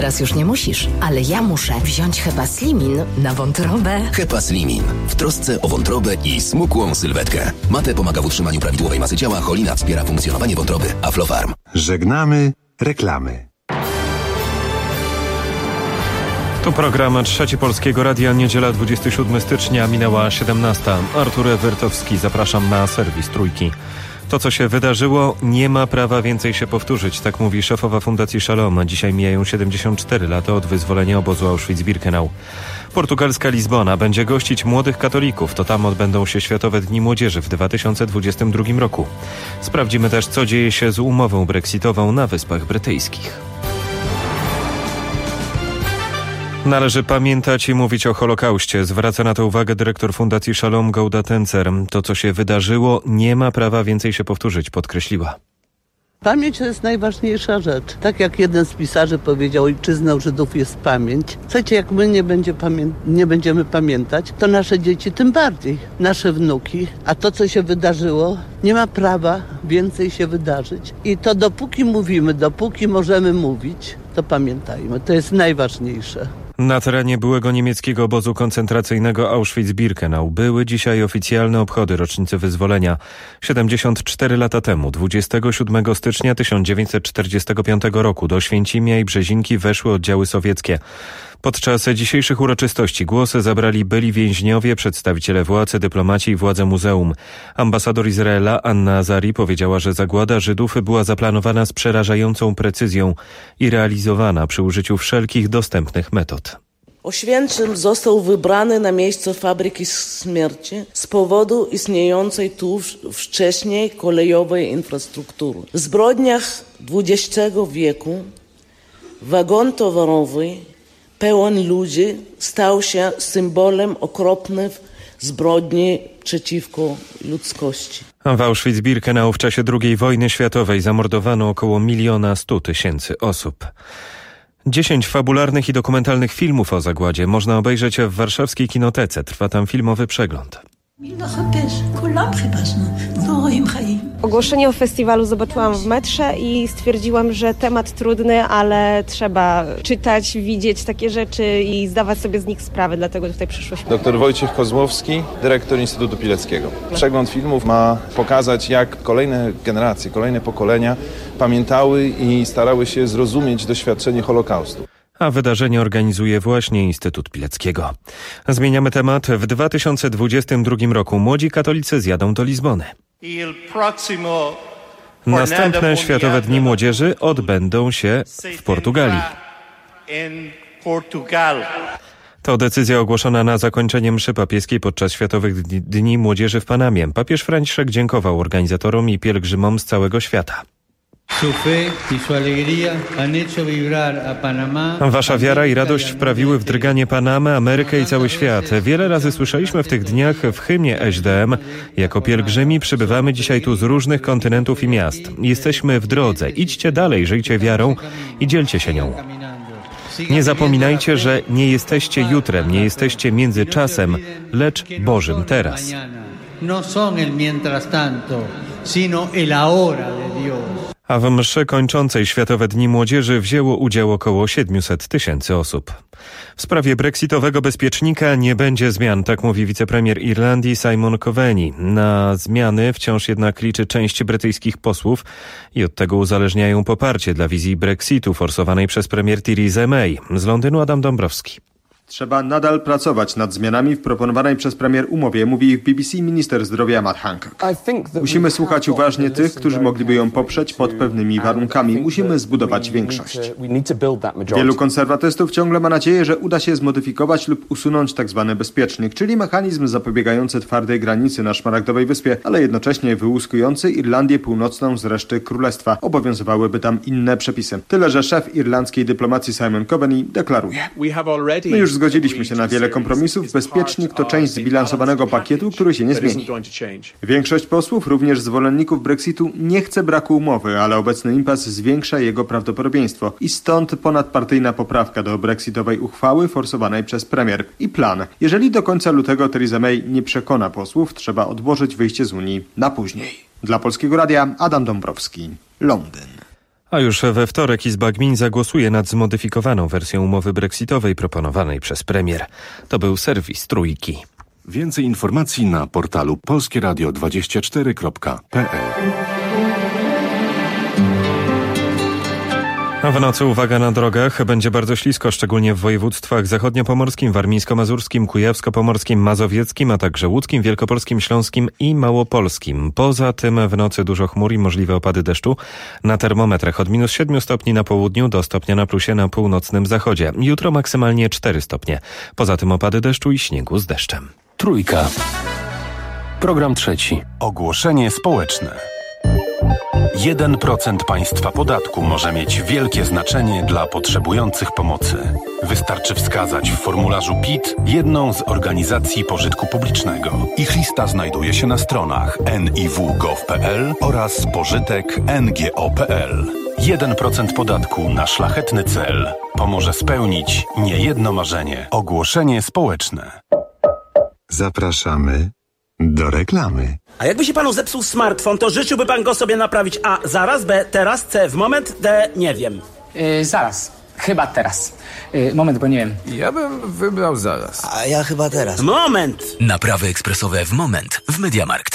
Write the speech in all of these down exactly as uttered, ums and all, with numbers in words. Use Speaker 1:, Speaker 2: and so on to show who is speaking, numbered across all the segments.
Speaker 1: Teraz już nie musisz, ale ja muszę wziąć Hepaslimin na wątrobę.
Speaker 2: Hepaslimin. W trosce o wątrobę i smukłą sylwetkę. Mate pomaga w utrzymaniu prawidłowej masy ciała, cholina wspiera funkcjonowanie wątroby. Aflofarm.
Speaker 3: Żegnamy reklamy.
Speaker 4: To program Trzeci Polskiego Radia, niedziela dwudziestego siódmego stycznia, minęła siedemnasta. Artur Ewertowski, zapraszam na serwis Trójki. To, co się wydarzyło, nie ma prawa więcej się powtórzyć, tak mówi szefowa Fundacji Shalom. Dzisiaj mijają siedemdziesiąt cztery lata od wyzwolenia obozu Auschwitz-Birkenau. Portugalska Lizbona będzie gościć młodych katolików. To tam odbędą się Światowe Dni Młodzieży w dwa tysiące dwudziestym drugim roku. Sprawdzimy też, co dzieje się z umową brexitową na Wyspach Brytyjskich. Należy pamiętać i mówić o Holokauście. Zwraca na to uwagę dyrektor Fundacji Shalom Gouda Tencer. To, co się wydarzyło, nie ma prawa więcej się powtórzyć, podkreśliła.
Speaker 5: Pamięć to jest najważniejsza rzecz. Tak jak jeden z pisarzy powiedział, ojczyzną Żydów jest pamięć. Słuchajcie, jak my nie, będzie pamię- nie będziemy pamiętać, to nasze dzieci tym bardziej, nasze wnuki. A to, co się wydarzyło, nie ma prawa więcej się wydarzyć. I to dopóki mówimy, dopóki możemy mówić, to pamiętajmy. To jest najważniejsze.
Speaker 4: Na terenie byłego niemieckiego obozu koncentracyjnego Auschwitz-Birkenau były dzisiaj oficjalne obchody rocznicy wyzwolenia. siedemdziesiąt cztery lata temu, dwudziestego siódmego stycznia tysiąc dziewięćset czterdziestego piątego roku do Święcimia i Brzezinki weszły oddziały sowieckie. Podczas dzisiejszych uroczystości głosy zabrali byli więźniowie, przedstawiciele władzy, dyplomaci i władze muzeum. Ambasador Izraela Anna Azari powiedziała, że zagłada Żydów była zaplanowana z przerażającą precyzją i realizowana przy użyciu wszelkich dostępnych metod.
Speaker 6: Oświęcim został wybrany na miejsce fabryki śmierci z powodu istniejącej tu wcześniej kolejowej infrastruktury. W zbrodniach dwudziestego wieku wagon towarowy pełen ludzi stał się symbolem okropnych zbrodni przeciwko ludzkości.
Speaker 4: W Auschwitz-Birkenau w czasie drugiej wojny światowej zamordowano około miliona stu tysięcy osób. Dziesięć fabularnych i dokumentalnych filmów o zagładzie można obejrzeć w warszawskiej kinotece. Trwa tam filmowy przegląd.
Speaker 7: Ogłoszenie o festiwalu zobaczyłam w metrze i stwierdziłam, że temat trudny, ale trzeba czytać, widzieć takie rzeczy i zdawać sobie z nich sprawę, dlatego tutaj przyszłyśmy.
Speaker 8: Doktor Wojciech Kozłowski, dyrektor Instytutu Pileckiego. Przegląd filmów ma pokazać, jak kolejne generacje, kolejne pokolenia pamiętały i starały się zrozumieć doświadczenie Holokaustu.
Speaker 4: A wydarzenie organizuje właśnie Instytut Pileckiego. Zmieniamy temat. W dwa tysiące dwudziestym drugim roku młodzi katolicy zjadą do Lizbony. Następne Światowe Dni Młodzieży odbędą się w Portugalii. To decyzja ogłoszona na zakończenie mszy papieskiej podczas Światowych Dni Młodzieży w Panamie. Papież Franciszek dziękował organizatorom i pielgrzymom z całego świata. Wasza wiara i radość wprawiły w drganie Panamę, Amerykę i cały świat. Wiele razy słyszeliśmy w tych dniach w hymnie S D M. Jako pielgrzymi przybywamy dzisiaj tu z różnych kontynentów i miast. Jesteśmy w drodze. Idźcie dalej, żyjcie wiarą i dzielcie się nią. Nie zapominajcie, że nie jesteście jutrem, nie jesteście międzyczasem, lecz Bożym teraz. A w mszy kończącej Światowe Dni Młodzieży wzięło udział około siedemset tysięcy osób. W sprawie brexitowego bezpiecznika nie będzie zmian, tak mówi wicepremier Irlandii Simon Coveney. Na zmiany wciąż jednak liczy część brytyjskich posłów i od tego uzależniają poparcie dla wizji Brexitu forsowanej przez premier Theresa May. Z Londynu Adam Dąbrowski.
Speaker 9: Trzeba nadal pracować nad zmianami w proponowanej przez premier umowie, mówi w B B C minister zdrowia Matt Hancock. Musimy słuchać uważnie tych, którzy mogliby ją poprzeć pod pewnymi warunkami. Musimy zbudować większość. Wielu konserwatystów ciągle ma nadzieję, że uda się zmodyfikować lub usunąć tzw. bezpiecznik, czyli mechanizm zapobiegający twardej granicy na Szmaragdowej Wyspie, ale jednocześnie wyłuskujący Irlandię Północną z reszty królestwa. Obowiązywałyby tam inne przepisy. Tyle, że szef irlandzkiej dyplomacji Simon Coveney deklaruje: My już zgodziliśmy się na wiele kompromisów. Bezpiecznik to część zbilansowanego pakietu, który się nie zmieni. Większość posłów, również zwolenników Brexitu, nie chce braku umowy, ale obecny impas zwiększa jego prawdopodobieństwo. I stąd ponadpartyjna poprawka do brexitowej uchwały forsowanej przez premier. I plan. Jeżeli do końca lutego Theresa May nie przekona posłów, trzeba odłożyć wyjście z Unii na później. Dla Polskiego Radia Adam Dąbrowski, Londyn.
Speaker 4: A już we wtorek Izba Gmin zagłosuje nad zmodyfikowaną wersją umowy brexitowej proponowanej przez premier. To był serwis Trójki.
Speaker 3: Więcej informacji na portalu polskie radio dwadzieścia cztery kropka p l.
Speaker 4: A w nocy uwaga na drogach. Będzie bardzo ślisko, szczególnie w województwach zachodniopomorskim, warmińsko-mazurskim, kujawsko-pomorskim, mazowieckim, a także łódzkim, wielkopolskim, śląskim i małopolskim. Poza tym w nocy dużo chmur i możliwe opady deszczu na termometrach od minus siedmiu stopni na południu do stopnia na plusie na północnym zachodzie. Jutro maksymalnie cztery stopnie. Poza tym opady deszczu i śniegu z deszczem.
Speaker 10: Trójka. Program trzeci. Ogłoszenie społeczne. jeden procent państwa podatku może mieć wielkie znaczenie dla potrzebujących pomocy. Wystarczy wskazać w formularzu P I T jedną z organizacji pożytku publicznego. Ich lista znajduje się na stronach en i w kropka gov kropka p l oraz pożytek kropka n g o kropka p l. jeden procent podatku na szlachetny cel pomoże spełnić niejedno marzenie. Ogłoszenie społeczne.
Speaker 3: Zapraszamy do reklamy.
Speaker 11: A jakby się panu zepsuł smartfon, to życzyłby pan go sobie naprawić A zaraz, B teraz, C w moment, D nie wiem.
Speaker 12: Yy, zaraz. Chyba teraz. Yy, moment, bo nie wiem.
Speaker 13: Ja bym wybrał zaraz.
Speaker 14: A ja chyba teraz.
Speaker 11: Moment!
Speaker 2: Naprawy ekspresowe w moment w MediaMarkt.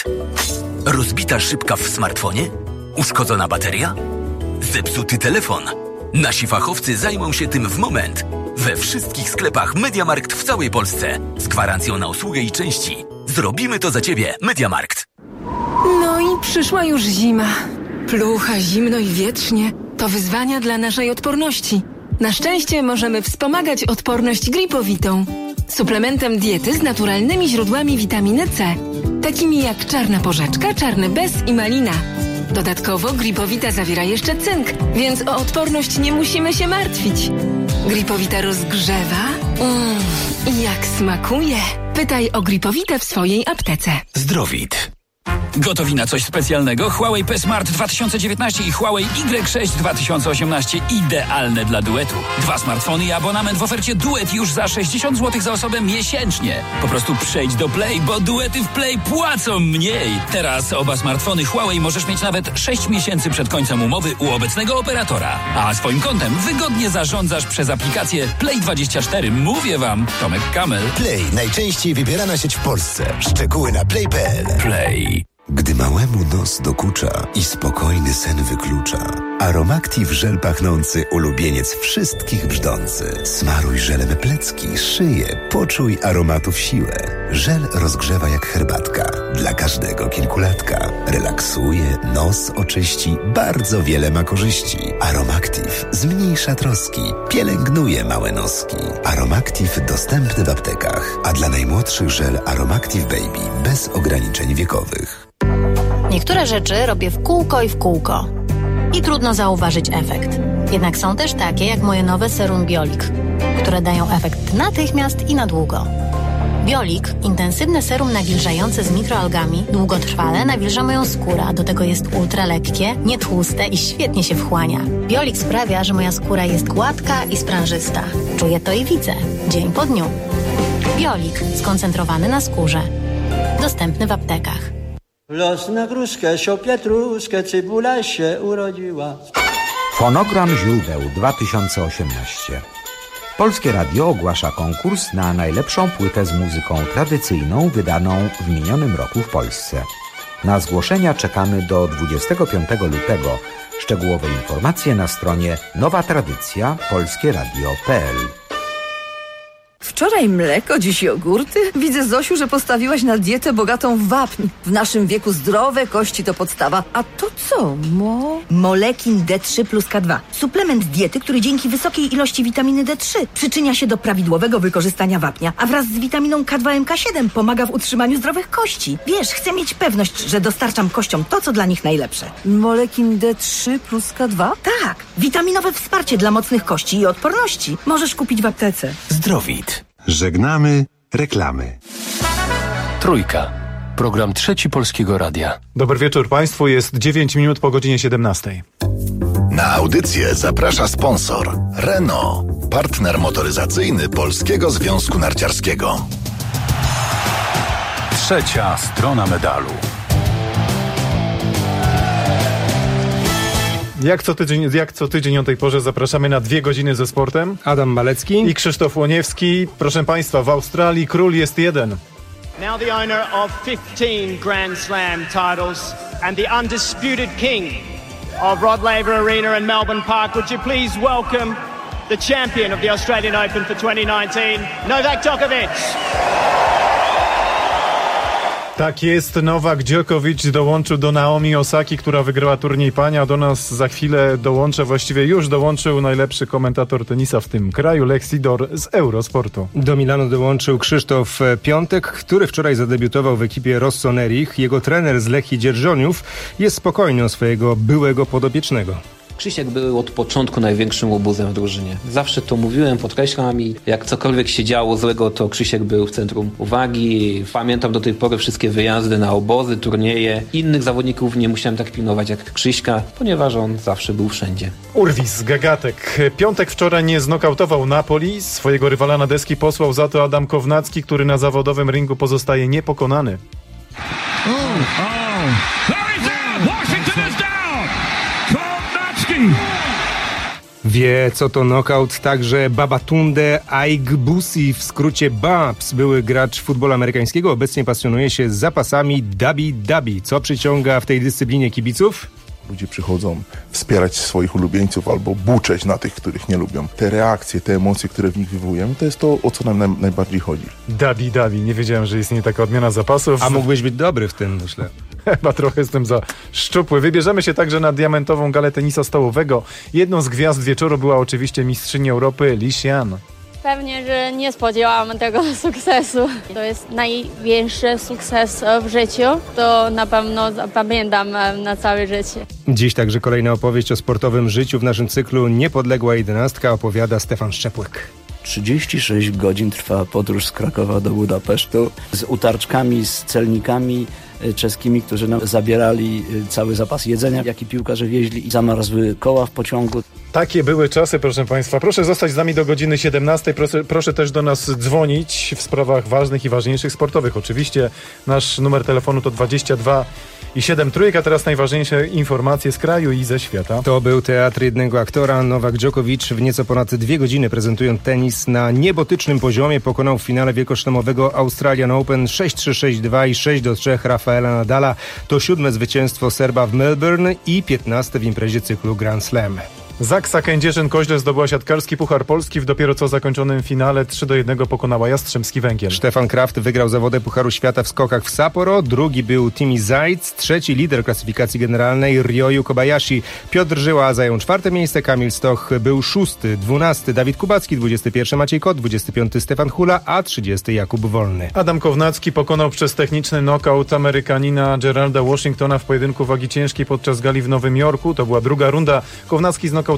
Speaker 2: Rozbita szybka w smartfonie? Uszkodzona bateria? Zepsuty telefon? Nasi fachowcy zajmą się tym w moment. We wszystkich sklepach MediaMarkt w całej Polsce. Z gwarancją na usługę i części. Zrobimy to za Ciebie, MediaMarkt.
Speaker 15: No i przyszła już zima. Plucha, zimno i wietrznie. To wyzwania dla naszej odporności. Na szczęście możemy wspomagać odporność gripowitą. Suplementem diety z naturalnymi źródłami witaminy C. Takimi jak czarna porzeczka, czarny bez i malina. Dodatkowo gripowita zawiera jeszcze cynk, więc o odporność nie musimy się martwić. Gripowita rozgrzewa. Mmm, jak smakuje. Pytaj o gripowitę w swojej aptece.
Speaker 2: Zdrowit.
Speaker 16: Gotowi na coś specjalnego? Huawei P Smart dwa tysiące dziewiętnaście i Huawei Y sześć dwa tysiące osiemnaście idealne dla duetu. Dwa smartfony i abonament w ofercie duet już za sześćdziesiąt złotych za osobę miesięcznie. Po prostu przejdź do Play, bo duety w Play płacą mniej. Teraz oba smartfony Huawei możesz mieć nawet sześć miesięcy przed końcem umowy u obecnego operatora. A swoim kontem wygodnie zarządzasz przez aplikację Play dwadzieścia cztery. Mówię wam, Tomek Kamel.
Speaker 17: Play, najczęściej wybierana sieć w Polsce. Szczegóły na play kropka p l.
Speaker 2: Play. Gdy małemu nos dokucza i spokojny sen wyklucza, Aromactive żel pachnący, ulubieniec wszystkich brzdący. Smaruj żelem plecki, szyję, poczuj aromatów siłę. Żel rozgrzewa jak herbatka, dla każdego kilkulatka. Relaksuje, nos oczyści, bardzo wiele ma korzyści. Aromactive zmniejsza troski, pielęgnuje małe noski. Aromactive dostępny w aptekach, a dla najmłodszych żel Aromactive Baby bez ograniczeń wiekowych.
Speaker 18: Niektóre rzeczy robię w kółko i w kółko. I trudno zauważyć efekt. Jednak są też takie jak moje nowe serum Biolik, które dają efekt natychmiast i na długo. Biolik, intensywne serum nawilżające z mikroalgami, długotrwale nawilża moją skórę, a do tego jest ultralekkie, nietłuste i świetnie się wchłania. Biolik sprawia, że moja skóra jest gładka i sprężysta. Czuję to i widzę, dzień po dniu. Biolik, skoncentrowany na skórze. Dostępny w aptekach.
Speaker 19: Los na gruszkę, sio pietruszkę, cebula się urodziła.
Speaker 20: Fonogram źródeł dwa tysiące osiemnaście. Polskie Radio ogłasza konkurs na najlepszą płytę z muzyką tradycyjną wydaną w minionym roku w Polsce. Na zgłoszenia czekamy do dwudziestego piątego lutego. Szczegółowe informacje na stronie nowa tradycja polskie radio kropka p l.
Speaker 21: Wczoraj mleko, dziś jogurty? Widzę, Zosiu, że postawiłaś na dietę bogatą w wapń. W naszym wieku zdrowe kości to podstawa. A to co, mo?
Speaker 22: Molekin D trzy plus K dwa. Suplement diety, który dzięki wysokiej ilości witaminy D trzy przyczynia się do prawidłowego wykorzystania wapnia, a wraz z witaminą K dwa M K siedem pomaga w utrzymaniu zdrowych kości. Wiesz, chcę mieć pewność, że dostarczam kościom to, co dla nich najlepsze.
Speaker 21: Molekin D trzy plus K dwa?
Speaker 22: Tak. Witaminowe wsparcie dla mocnych kości i odporności. Możesz kupić w aptece.
Speaker 2: Zdrowit.
Speaker 3: Żegnamy reklamy.
Speaker 10: Trójka. Program trzeci Polskiego Radia.
Speaker 23: Dobry wieczór Państwu, jest dziewięć minut po godzinie siedemnastej.
Speaker 17: Na audycję zaprasza sponsor Renault, partner motoryzacyjny Polskiego Związku Narciarskiego.
Speaker 10: Trzecia strona medalu.
Speaker 23: Jak co tydzień, jak co tydzień o tej porze zapraszamy na dwie godziny ze sportem.
Speaker 1: Adam Malecki
Speaker 23: i Krzysztof Łoniewski. Proszę Państwa, w Australii król jest jeden.
Speaker 5: Now the owner of fifteen Grand Slam titles and the undisputed king of Rod Laver Arena in Melbourne Park. Would you please welcome the champion of the Australian Open for twenty nineteen, Novak Djokovic.
Speaker 23: Tak jest, Nowak Djokovic dołączył do Naomi Osaki, która wygrała turniej pań, a do nas za chwilę dołączy, właściwie już dołączył najlepszy komentator tenisa w tym kraju, Lex Sidor z Eurosportu.
Speaker 1: Do Milanu dołączył Krzysztof Piątek, który wczoraj zadebiutował w ekipie Rossoneri. Jego trener z Lechii Dzierżoniów jest spokojny o swojego byłego podopiecznego.
Speaker 14: Krzysiek był od początku największym łobuzem w drużynie. Zawsze to mówiłem, podkreślam i jak cokolwiek się działo złego, to Krzysiek był w centrum uwagi. Pamiętam do tej pory wszystkie wyjazdy na obozy, turnieje. Innych zawodników nie musiałem tak pilnować jak Krzyśka, ponieważ on zawsze był wszędzie.
Speaker 23: Urwis, Gagatek. Piątek wczoraj nie znokautował Napoli. Swojego rywala na deski posłał za to Adam Kownacki, który na zawodowym ringu pozostaje niepokonany.
Speaker 24: Oh, oh.
Speaker 1: Wie, co to knockout, także Babatunde Aigbusi, w skrócie Babs, były gracz futbolu amerykańskiego, obecnie pasjonuje się zapasami Dabi Dabi. Co przyciąga w tej dyscyplinie kibiców?
Speaker 25: Ludzie przychodzą wspierać swoich ulubieńców albo buczeć na tych, których nie lubią. Te reakcje, te emocje, które w nich wywołujemy, to jest to, o co nam naj, najbardziej chodzi.
Speaker 23: Dabi Dabi, nie wiedziałem, że istnieje taka odmiana zapasów.
Speaker 1: A mógłbyś być dobry w tym, myślę.
Speaker 23: Chyba trochę jestem za szczupły. Wybierzemy się także na diamentową galę tenisa stołowego. Jedną z gwiazd wieczoru była oczywiście mistrzyni Europy Li Xian.
Speaker 26: Pewnie, że nie spodziewałam tego sukcesu. To jest największy sukces w życiu. To na pewno zapamiętam na całe życie.
Speaker 1: Dziś także kolejna opowieść o sportowym życiu w naszym cyklu Niepodległa jedenastka, opowiada Stefan Szczepłek.
Speaker 27: trzydzieści sześć godzin trwa podróż z Krakowa do Budapesztu z utarczkami, z celnikami czeskimi, którzy nam zabierali cały zapas jedzenia, jaki piłkarze wieźli i zamarzły koła w pociągu.
Speaker 23: Takie były czasy, proszę Państwa. Proszę zostać z nami do godziny siedemnastej. Proszę, proszę też do nas dzwonić w sprawach ważnych i ważniejszych sportowych. Oczywiście nasz numer telefonu to dwadzieścia dwa i siedem trójka. Teraz najważniejsze informacje z kraju i ze świata.
Speaker 1: To był teatr jednego aktora. Nowak Djokovic w nieco ponad dwie godziny, prezentując tenis na niebotycznym poziomie, pokonał w finale wielkoszlemowego Australian Open sześć trzy, sześć dwa i sześć do trzech Rafaela Nadala. To siódme zwycięstwo Serba w Melbourne i piętnaste w imprezie cyklu Grand Slam.
Speaker 23: Zaksa Kędzierzyn-Koźle zdobyła siatkarski Puchar Polski. W dopiero co zakończonym finale trzy do jednego pokonała Jastrzębski Węgiel.
Speaker 1: Stefan Kraft wygrał zawody Pucharu Świata w skokach w Sapporo. Drugi był Timi Zajc. Trzeci lider klasyfikacji generalnej Ryoyu Kobayashi. Piotr Żyła zajął czwarte miejsce. Kamil Stoch był szósty. Dwunasty Dawid Kubacki. Dwudziesty pierwszy Maciej Kot. Dwudziesty piąty Stefan Hula. A trzydziesty Jakub Wolny.
Speaker 23: Adam Kownacki pokonał przez techniczny knockout Amerykanina Geralda Washingtona w pojedynku wagi ciężkiej podczas gali w Nowym Jorku. To była druga runda. Kownacki znokautował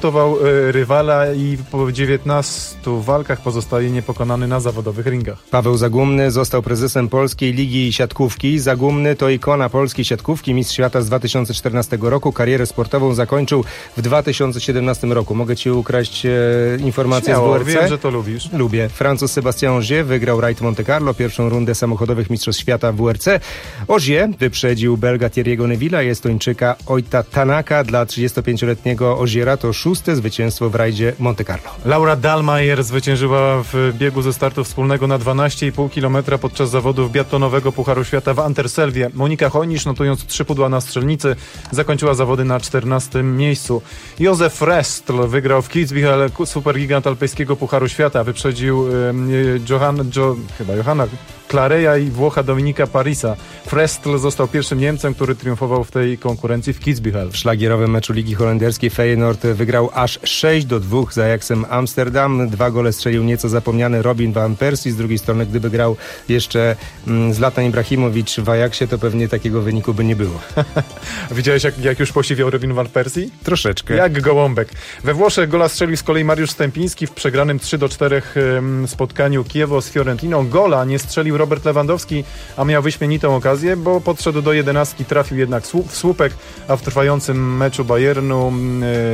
Speaker 23: rywala i po dziewiętnastu walkach pozostaje niepokonany na zawodowych ringach.
Speaker 1: Paweł Zagumny został prezesem Polskiej Ligi Siatkówki. Zagumny to ikona polskiej siatkówki, mistrz świata z dwa tysiące czternastego roku. Karierę sportową zakończył w dwa tysiące siedemnastym roku. Mogę ci ukraść e, informację
Speaker 23: Śmiało,
Speaker 1: z W R C?
Speaker 23: Wiem, że to lubisz.
Speaker 1: Lubię. Francuz Sébastien Ogier wygrał Raid Monte Carlo, pierwszą rundę samochodowych mistrzostw świata w W R C. Ogier wyprzedził Belga Thierry'ego Neville'a i Estończyka Ojta Tanaka. Dla trzydziestopięcioletniego Ogiera to szóste zwycięstwo w rajdzie Monte Carlo.
Speaker 23: Laura Dahlmeier zwyciężyła w biegu ze startu wspólnego na dwanaście i pół kilometra podczas zawodów biatlonowego Pucharu Świata w Anterselwie. Monika Hojnisz, notując trzy pudła na strzelnicy, zakończyła zawody na czternastym miejscu. Józef Restl wygrał w Kitzbühel supergigant alpejskiego Pucharu Świata. Wyprzedził um, Johan, jo, chyba Johanna Clareya i Włocha Dominika Parisa. Frestl został pierwszym Niemcem, który triumfował w tej konkurencji w Kitzbühel.
Speaker 1: W szlagierowym meczu Ligi Holenderskiej Feyenoord wygrał aż sześć do dwóch z Ajaxem Amsterdam. Dwa gole strzelił nieco zapomniany Robin van Persie. Z drugiej strony, gdyby grał jeszcze mm, Zlatan Ibrahimowicz w Ajaxie, to pewnie takiego wyniku by nie było.
Speaker 23: Widziałeś, jak, jak już posiwiał Robin van Persie?
Speaker 1: Troszeczkę.
Speaker 23: Jak gołąbek. We Włoszech gola strzelił z kolei Mariusz Stępiński w przegranym trzy do czterech spotkaniu Chievo z Fiorentiną. Gola nie strzelił Robert Lewandowski, a miał wyśmienitą okazję, bo podszedł do jedenastki, trafił jednak w słupek, a w trwającym meczu Bayernu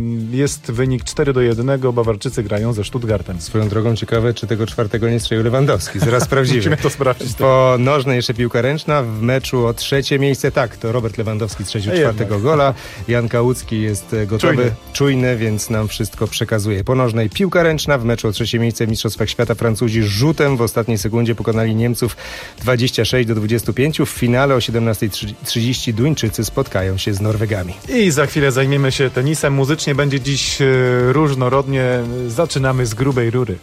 Speaker 23: Jest wynik cztery do jednego, Bawarczycy grają ze Stuttgartem.
Speaker 1: Swoją drogą ciekawe, czy tego czwartego nie strzelił Lewandowski. Zaraz sprawdzimy.
Speaker 23: Musimy to sprawdzić.
Speaker 1: Po nożnej jeszcze piłka ręczna w meczu o trzecie miejsce. Tak, to Robert Lewandowski strzelił
Speaker 23: A
Speaker 1: czwartego
Speaker 23: jednak.
Speaker 1: gola. Jan Kałucki jest gotowy,
Speaker 23: Czujny.
Speaker 1: czujny, więc nam wszystko przekazuje. Po nożnej piłka ręczna w meczu o trzecie miejsce w Mistrzostwach Świata Francuzi rzutem w ostatniej sekundzie pokonali Niemców dwadzieścia sześć do dwudziestu pięciu. W finale o siedemnasta trzydzieści Duńczycy spotkają się z Norwegami.
Speaker 23: I za chwilę zajmiemy się tenisem. Muzycznie będzie dziś e, różnorodnie. Zaczynamy z grubej rury.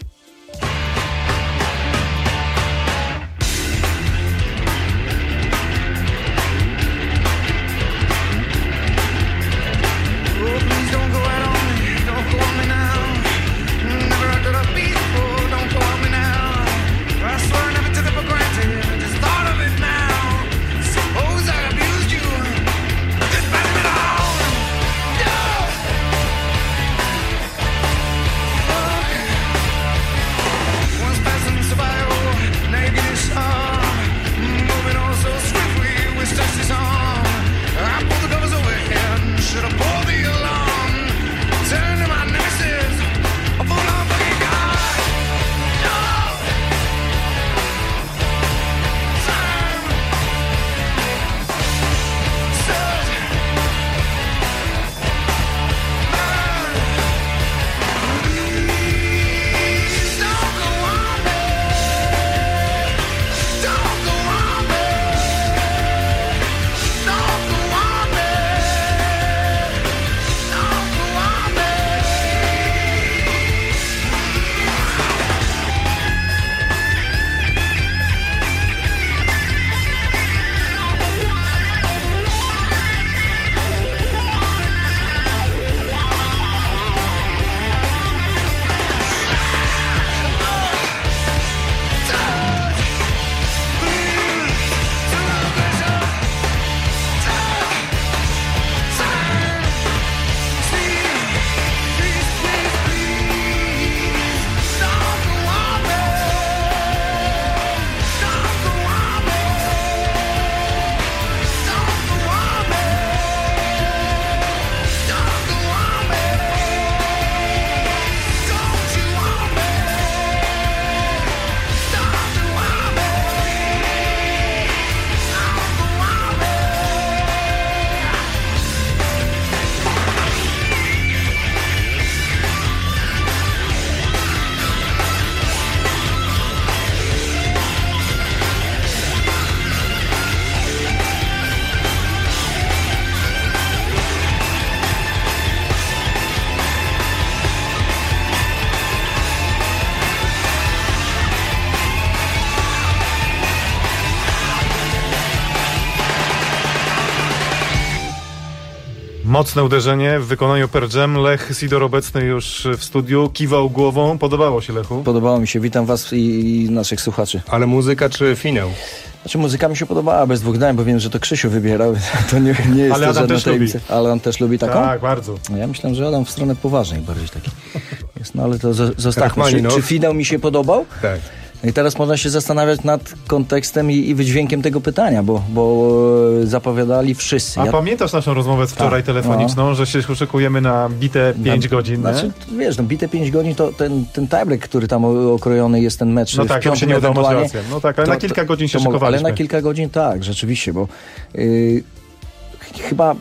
Speaker 23: Mocne uderzenie w wykonaniu Pearl Jam. Lech Sidor obecny już w studiu, kiwał głową. Podobało się, Lechu?
Speaker 4: Podobało mi się. Witam was i, i naszych słuchaczy.
Speaker 1: Ale muzyka czy finał?
Speaker 4: Znaczy muzyka mi się podobała, bez dwóch zdań, bo wiem, że to Krzysiu wybierał. To nie, nie jest
Speaker 23: Ale
Speaker 4: to
Speaker 23: Adam
Speaker 4: żadna
Speaker 23: też
Speaker 4: tajemnica.
Speaker 23: lubi.
Speaker 4: Ale on też lubi taką?
Speaker 23: Tak, bardzo.
Speaker 4: Ja myślałem, że Adam w stronę poważnej bardziej taki jest. No ale to zo- zostawmy. Czy,
Speaker 1: Rachmaninow.
Speaker 4: czy finał mi się podobał?
Speaker 1: Tak.
Speaker 4: No i teraz można się zastanawiać nad kontekstem i, i wydźwiękiem tego pytania, bo, bo zapowiadali wszyscy.
Speaker 23: A
Speaker 4: Ja-
Speaker 23: pamiętasz naszą rozmowę z wczoraj
Speaker 4: Tak,
Speaker 23: telefoniczną,
Speaker 4: no.
Speaker 23: że się szykujemy na bite pięć
Speaker 4: Na-
Speaker 23: godzin,
Speaker 4: Znaczy,
Speaker 23: nie?
Speaker 4: wiesz, no bite pięć godzin to ten, ten tiebreak, który tam o- okrojony jest, ten mecz
Speaker 23: No
Speaker 4: w
Speaker 23: tak, to
Speaker 4: piątym
Speaker 23: się nie udało, masz
Speaker 4: ewentualnie,
Speaker 23: rację. No tak, ale na kilka godzin się
Speaker 4: to mogło-
Speaker 23: szykowaliśmy.
Speaker 4: Ale na kilka godzin tak, rzeczywiście, bo yy, ch- chyba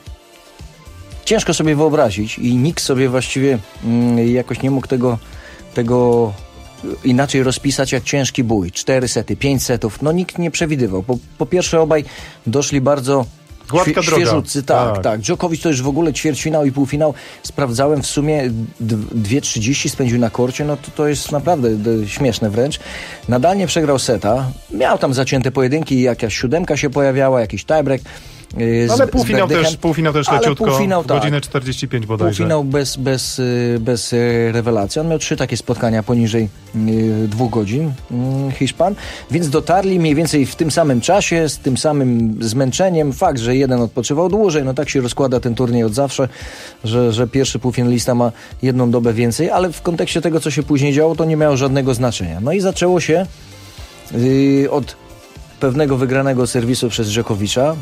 Speaker 4: ciężko sobie wyobrazić i nikt sobie właściwie yy, jakoś nie mógł tego, tego inaczej rozpisać jak ciężki bój. Cztery sety, pięć setów, no nikt nie przewidywał. Po, po pierwsze obaj doszli bardzo
Speaker 23: Gładka
Speaker 4: świe-
Speaker 23: droga.
Speaker 4: świeżutcy, tak,
Speaker 23: Tak.
Speaker 4: tak. Djokovic to już w ogóle ćwierćfinał i półfinał. Sprawdzałem w sumie dwie trzydzieści spędził na korcie, no to, to jest naprawdę d- śmieszne wręcz. Nadal nie przegrał seta. Miał tam zacięte pojedynki, jakaś siódemka się pojawiała, jakiś tiebreak. yy, z-
Speaker 23: Ale
Speaker 4: z
Speaker 23: półfinał
Speaker 4: Berdichem.
Speaker 23: też, półfinał też
Speaker 4: Ale
Speaker 23: leciutko,
Speaker 4: półfinał,
Speaker 23: w
Speaker 4: tak.
Speaker 23: godzinę czterdzieści pięć bodajże.
Speaker 4: Półfinał bez, bez, y, bez y, rewelacji. On miał trzy takie spotkania poniżej y, dwóch godzin, y, Hiszpan, więc dotarli mniej więcej w tym samym czasie, z tym samym zmęczeniem. Fakt, że jeden odpoczywał dłużej, no tak się rozkłada ten turniej od zawsze, że, że pierwszy półfinalista ma jedną dobę więcej, ale w kontekście tego, co się później działo, to nie miało żadnego znaczenia. No i zaczęło się y, od pewnego wygranego serwisu przez Dżokowicza.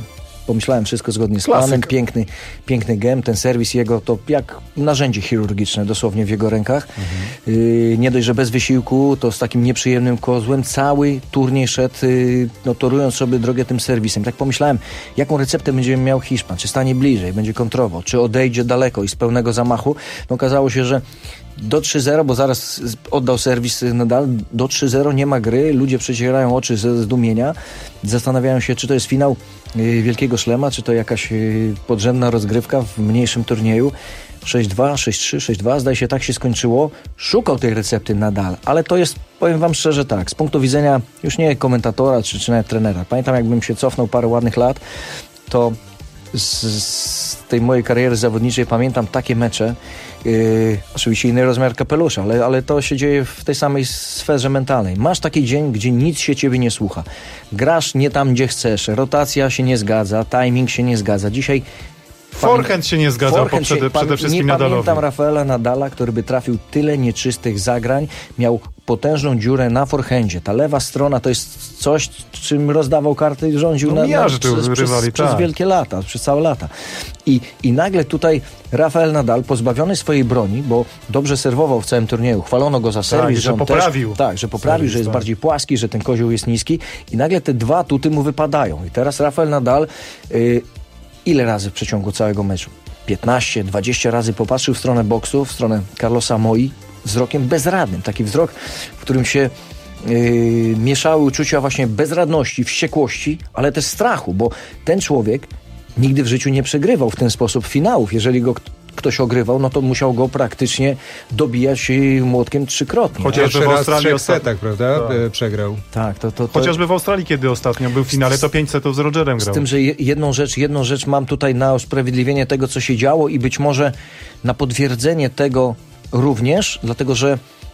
Speaker 4: pomyślałem, wszystko zgodnie z
Speaker 23: Klasyka.
Speaker 4: planem, piękny, piękny gem, ten serwis jego to jak narzędzie chirurgiczne dosłownie w jego rękach. Mhm. Yy, nie dość, że bez wysiłku, to z takim nieprzyjemnym kozłem cały turniej szedł, yy, no, torując sobie drogę tym serwisem. Tak pomyślałem, jaką receptę będzie miał Hiszpan, czy stanie bliżej, będzie kontrował, czy odejdzie daleko i z pełnego zamachu. No okazało się, że do trzy zero, bo zaraz oddał serwis Nadal, do trzy zero nie ma gry, ludzie przecierają oczy ze zdumienia, zastanawiają się, czy to jest finał y, Wielkiego Szlema, czy to jakaś y, podrzędna rozgrywka w mniejszym turnieju. sześć dwa, sześć trzy, sześć dwa, zdaje się, tak się skończyło. Szukał tej recepty Nadal, ale to jest, powiem wam szczerze tak, z punktu widzenia już nie komentatora, czy, czy nawet trenera. Pamiętam, jakbym się cofnął parę ładnych lat, to z, z tej mojej kariery zawodniczej pamiętam takie mecze, yy, oczywiście inny rozmiar kapelusza, ale, ale to się dzieje w tej samej sferze mentalnej. Masz taki dzień, gdzie nic się ciebie nie słucha. Grasz nie tam, gdzie chcesz, rotacja się nie zgadza, timing się nie zgadza. Dzisiaj
Speaker 23: forehand się nie zgadzał
Speaker 4: forehand
Speaker 23: przede,
Speaker 4: się,
Speaker 23: przede wszystkim
Speaker 4: nie
Speaker 23: Nadalowi.
Speaker 4: pamiętam Rafaela Nadala, który by trafił tyle nieczystych zagrań, miał potężną dziurę na forehandzie. Ta lewa strona to jest coś, czym rozdawał karty i rządził
Speaker 23: no,
Speaker 4: na, na, przez,
Speaker 23: rywali,
Speaker 4: przez,
Speaker 23: tak.
Speaker 4: przez wielkie lata, przez całe lata. I, I nagle tutaj Rafael Nadal, pozbawiony swojej broni, bo dobrze serwował w całym turnieju, chwalono go za serwis,
Speaker 23: tak, że,
Speaker 4: że on
Speaker 23: poprawił.
Speaker 4: Też, tak, że poprawił, serwis, że jest tak. bardziej płaski, że ten kozioł jest niski i nagle te dwa atuty mu wypadają. I teraz Rafael Nadal yy, ile razy w przeciągu całego meczu? piętnaście, dwadzieścia razy popatrzył w stronę boksu, w stronę Carlosa Moi, wzrokiem bezradnym. Taki wzrok, w którym się yy, mieszały uczucia właśnie bezradności, wściekłości, ale też strachu, bo ten człowiek nigdy w życiu nie przegrywał w ten sposób finałów. Jeżeli go ktoś ogrywał, no to musiał go praktycznie dobijać młotkiem trzykrotnie.
Speaker 23: Chociażby w Australii
Speaker 1: w trzech setach, prawda? Tak. Przegrał.
Speaker 4: Tak, to, to, to...
Speaker 23: Chociażby w Australii, kiedy ostatnio był w finale, to pięć setów z Rogerem grał.
Speaker 4: Z tym, że jedną rzecz, jedną rzecz mam tutaj na usprawiedliwienie tego, co się działo i być może na potwierdzenie tego również, dlatego że